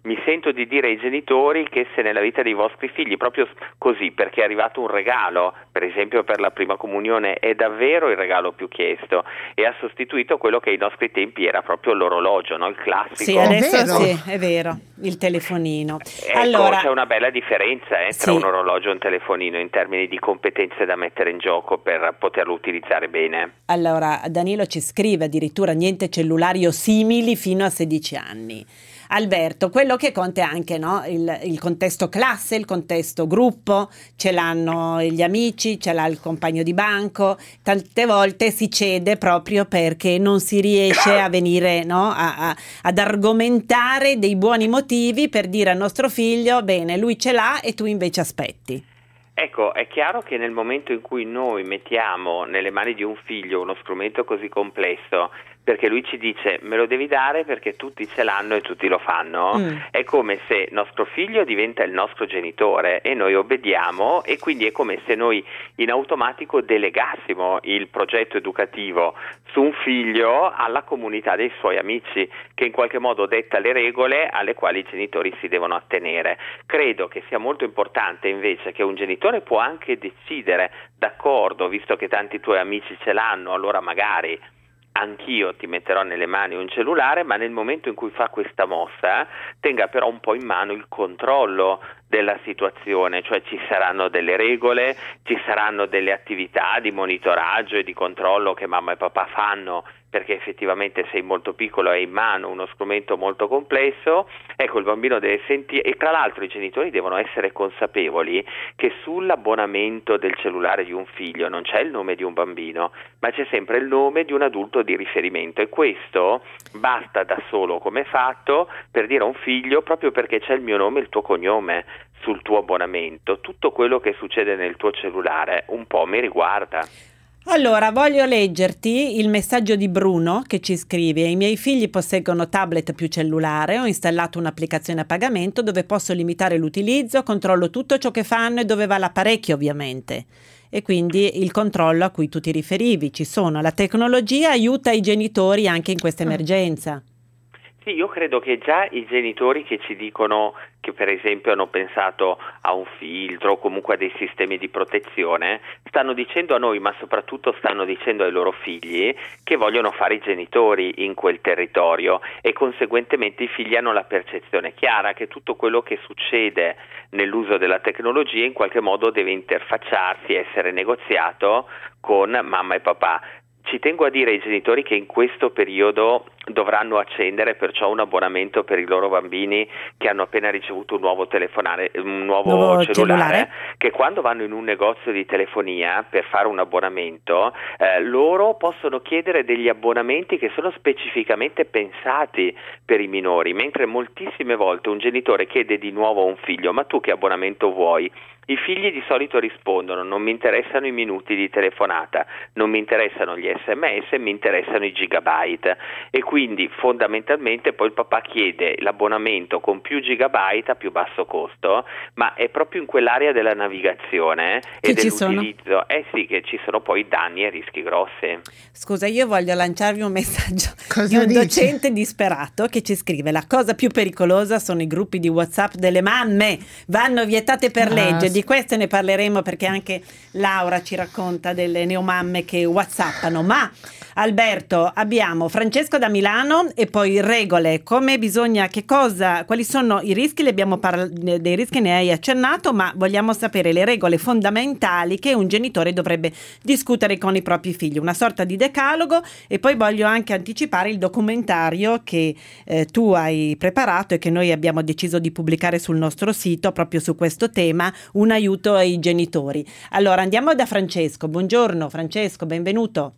mi sento di dire ai genitori che se nella vita dei vostri figli, proprio così, perché è arrivato un regalo, per esempio per la prima comunione, è davvero il regalo più chiesto e ha sostituito quello che ai nostri tempi era proprio l'orologio, no? Il classico. Sì, adesso sì, è vero, il telefonino. Ecco, allora, c'è una bella differenza eh, tra sì. un orologio e un telefonino in termini di competenze da mettere in gioco per poterlo utilizzare bene. Allora, Danilo ci scrive addirittura niente cellulari o simili fino a sedici anni. Alberto, quello che conta è anche, no, il, il contesto classe, il contesto gruppo, ce l'hanno gli amici, ce l'ha il compagno di banco, tante volte si cede proprio perché non si riesce a venire, no, a, a, ad argomentare dei buoni motivi per dire al nostro figlio, bene, lui ce l'ha e tu invece aspetti. Ecco, è chiaro che nel momento in cui noi mettiamo nelle mani di un figlio uno strumento così complesso, perché lui ci dice me lo devi dare perché tutti ce l'hanno e tutti lo fanno, mm. è come se nostro figlio diventa il nostro genitore e noi obbediamo, e quindi è come se noi in automatico delegassimo il progetto educativo su un figlio alla comunità dei suoi amici, che in qualche modo detta le regole alle quali i genitori si devono attenere. Credo che sia molto importante invece che un genitore può anche decidere, d'accordo, visto che tanti tuoi amici ce l'hanno, allora magari anch'io ti metterò nelle mani un cellulare, ma nel momento in cui fa questa mossa tenga però un po' in mano il controllo della situazione, cioè ci saranno delle regole, ci saranno delle attività di monitoraggio e di controllo che mamma e papà fanno, perché effettivamente sei molto piccolo e hai in mano uno strumento molto complesso. Ecco, il bambino deve sentire, e tra l'altro i genitori devono essere consapevoli che sull'abbonamento del cellulare di un figlio non c'è il nome di un bambino, ma c'è sempre il nome di un adulto di riferimento, e questo basta da solo come fatto per dire a un figlio, proprio perché c'è il mio nome e il tuo cognome sul tuo abbonamento, tutto quello che succede nel tuo cellulare un po' mi riguarda. Allora, voglio leggerti il messaggio di Bruno che ci scrive: i miei figli posseggono tablet più cellulare, ho installato un'applicazione a pagamento dove posso limitare l'utilizzo, controllo tutto ciò che fanno e dove va l'apparecchio ovviamente. E quindi il controllo a cui tu ti riferivi, ci sono, la tecnologia aiuta i genitori anche in questa emergenza. Sì, io credo che già i genitori che ci dicono che per esempio hanno pensato a un filtro o comunque a dei sistemi di protezione, stanno dicendo a noi, ma soprattutto stanno dicendo ai loro figli, che vogliono fare i genitori in quel territorio, e conseguentemente i figli hanno la percezione chiara che tutto quello che succede nell'uso della tecnologia in qualche modo deve interfacciarsi, essere negoziato con mamma e papà. Ci tengo a dire ai genitori che in questo periodo dovranno accendere perciò un abbonamento per i loro bambini che hanno appena ricevuto un nuovo telefonare, un nuovo, nuovo cellulare, cellulare, che quando vanno in un negozio di telefonia per fare un abbonamento, eh, loro possono chiedere degli abbonamenti che sono specificamente pensati per i minori, mentre moltissime volte un genitore chiede di nuovo a un figlio: ma tu che abbonamento vuoi? I figli di solito rispondono: non mi interessano i minuti di telefonata, non mi interessano gli sms, mi interessano i gigabyte. E quindi fondamentalmente poi il papà chiede l'abbonamento con più gigabyte a più basso costo, ma è proprio in quell'area della navigazione che e ci dell'utilizzo sono? eh sì, che ci sono poi danni e rischi grossi. Scusa, io voglio lanciarvi un messaggio Cosa di un dici? docente disperato che ci scrive: la cosa più pericolosa sono i gruppi di WhatsApp delle mamme, vanno vietate per Ah, legge. sì. Di queste ne parleremo perché anche Laura ci racconta delle neomamme che whatsappano. Ma Alberto, abbiamo Francesco da Milano e poi regole, come bisogna, che cosa, quali sono i rischi, le abbiamo parla- dei rischi ne hai accennato, ma vogliamo sapere le regole fondamentali che un genitore dovrebbe discutere con i propri figli, una sorta di decalogo. E poi voglio anche anticipare il documentario che eh, tu hai preparato e che noi abbiamo deciso di pubblicare sul nostro sito proprio su questo tema, un aiuto ai genitori. Allora andiamo da Francesco. Buongiorno Francesco, benvenuto.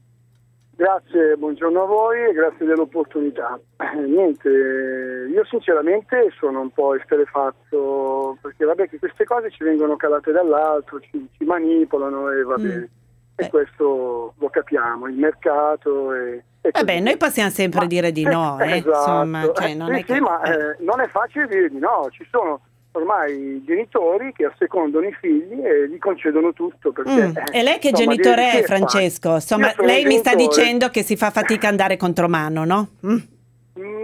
Grazie, buongiorno a voi e grazie dell'opportunità. Eh, niente, io sinceramente sono un po' esterefatto, perché vabbè che queste cose ci vengono calate dall'alto, ci, ci manipolano e va Mm. bene. E Eh. questo lo capiamo, il mercato e... e Vabbè, così. noi possiamo sempre Ma- dire di no, eh, esatto. insomma, cioè, Eh, non sì, è sì, che... ma eh. eh, non è facile dire di no, ci sono ormai genitori che assecondano i figli e gli concedono tutto perché, Mm. eh, E lei che insomma, genitore dire è, sì Francesco? facile. Insomma, Io sono lei mi sta genitore. dicendo che si fa fatica ad andare contromano, no? Mm. Mm,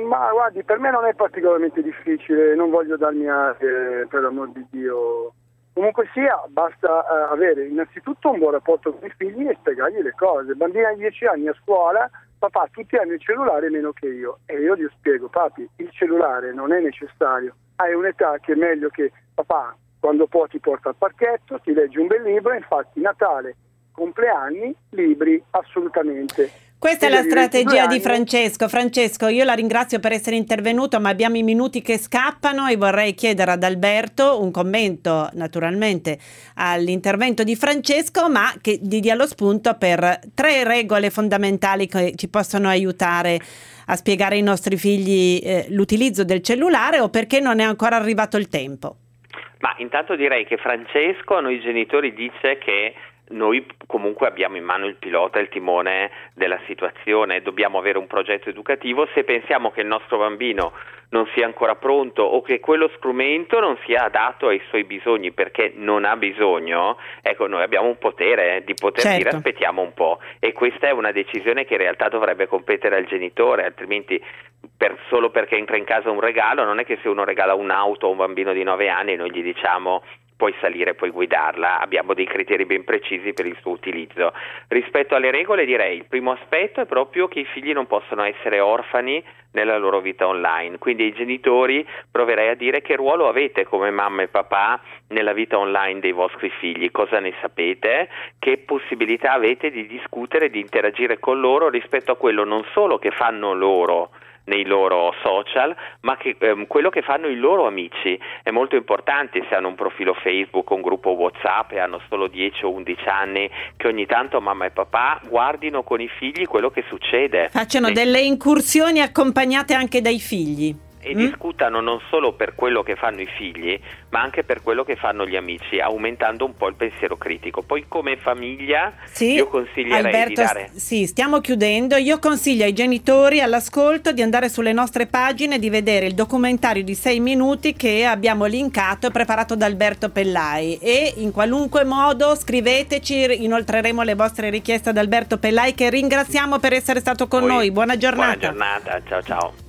Ma guardi, per me non è particolarmente difficile, non voglio darmi aria, per l'amor di Dio. Comunque sia, basta uh, avere innanzitutto un buon rapporto con i figli e spiegargli le cose. Bambina di dieci anni a scuola, papà tutti hanno il cellulare meno che io. E io gli spiego, papi, il cellulare non è necessario. Hai un'età che è meglio che papà, quando può ti porta al parchetto, ti leggi un bel libro, infatti Natale, compleanni, libri, assolutamente. Questa è la strategia di Francesco. Francesco, io la ringrazio per essere intervenuto, ma abbiamo i minuti che scappano e vorrei chiedere ad Alberto un commento, naturalmente, all'intervento di Francesco, ma che gli dia lo spunto per tre regole fondamentali che ci possono aiutare a spiegare ai nostri figli eh, l'utilizzo del cellulare, o perché non è ancora arrivato il tempo. Ma intanto direi che Francesco a noi genitori dice che noi comunque abbiamo in mano il pilota e il timone della situazione, dobbiamo avere un progetto educativo. Se pensiamo che il nostro bambino non sia ancora pronto o che quello strumento non sia adatto ai suoi bisogni perché non ha bisogno, ecco, noi abbiamo un potere di poter certo. dire aspettiamo un po', e questa è una decisione che in realtà dovrebbe competere al genitore, altrimenti per, solo perché entra in casa un regalo, non è che se uno regala un'auto a un bambino di nove anni noi gli diciamo puoi salire, puoi guidarla, abbiamo dei criteri ben precisi per il suo utilizzo. Rispetto alle regole direi il primo aspetto è proprio che i figli non possono essere orfani nella loro vita online, quindi ai genitori proverei a dire che ruolo avete come mamma e papà nella vita online dei vostri figli, cosa ne sapete, che possibilità avete di discutere, di interagire con loro rispetto a quello non solo che fanno loro nei loro social, ma che ehm, quello che fanno i loro amici è molto importante. Se hanno un profilo Facebook, un gruppo WhatsApp e hanno solo dieci o undici anni, che ogni tanto mamma e papà guardino con i figli quello che succede, facciano sì. delle incursioni accompagnate anche dai figli e mm? discutano non solo per quello che fanno i figli, ma anche per quello che fanno gli amici, aumentando un po' il pensiero critico. Poi come famiglia sì, io consiglierei Alberto, di dare sì, stiamo chiudendo. Io consiglio ai genitori all'ascolto di andare sulle nostre pagine, di vedere il documentario di sei minuti che abbiamo linkato e preparato da Alberto Pellai, e in qualunque modo scriveteci, inoltreremo le vostre richieste ad Alberto Pellai, che ringraziamo per essere stato con Poi, noi. Buona giornata. Buona giornata, ciao ciao.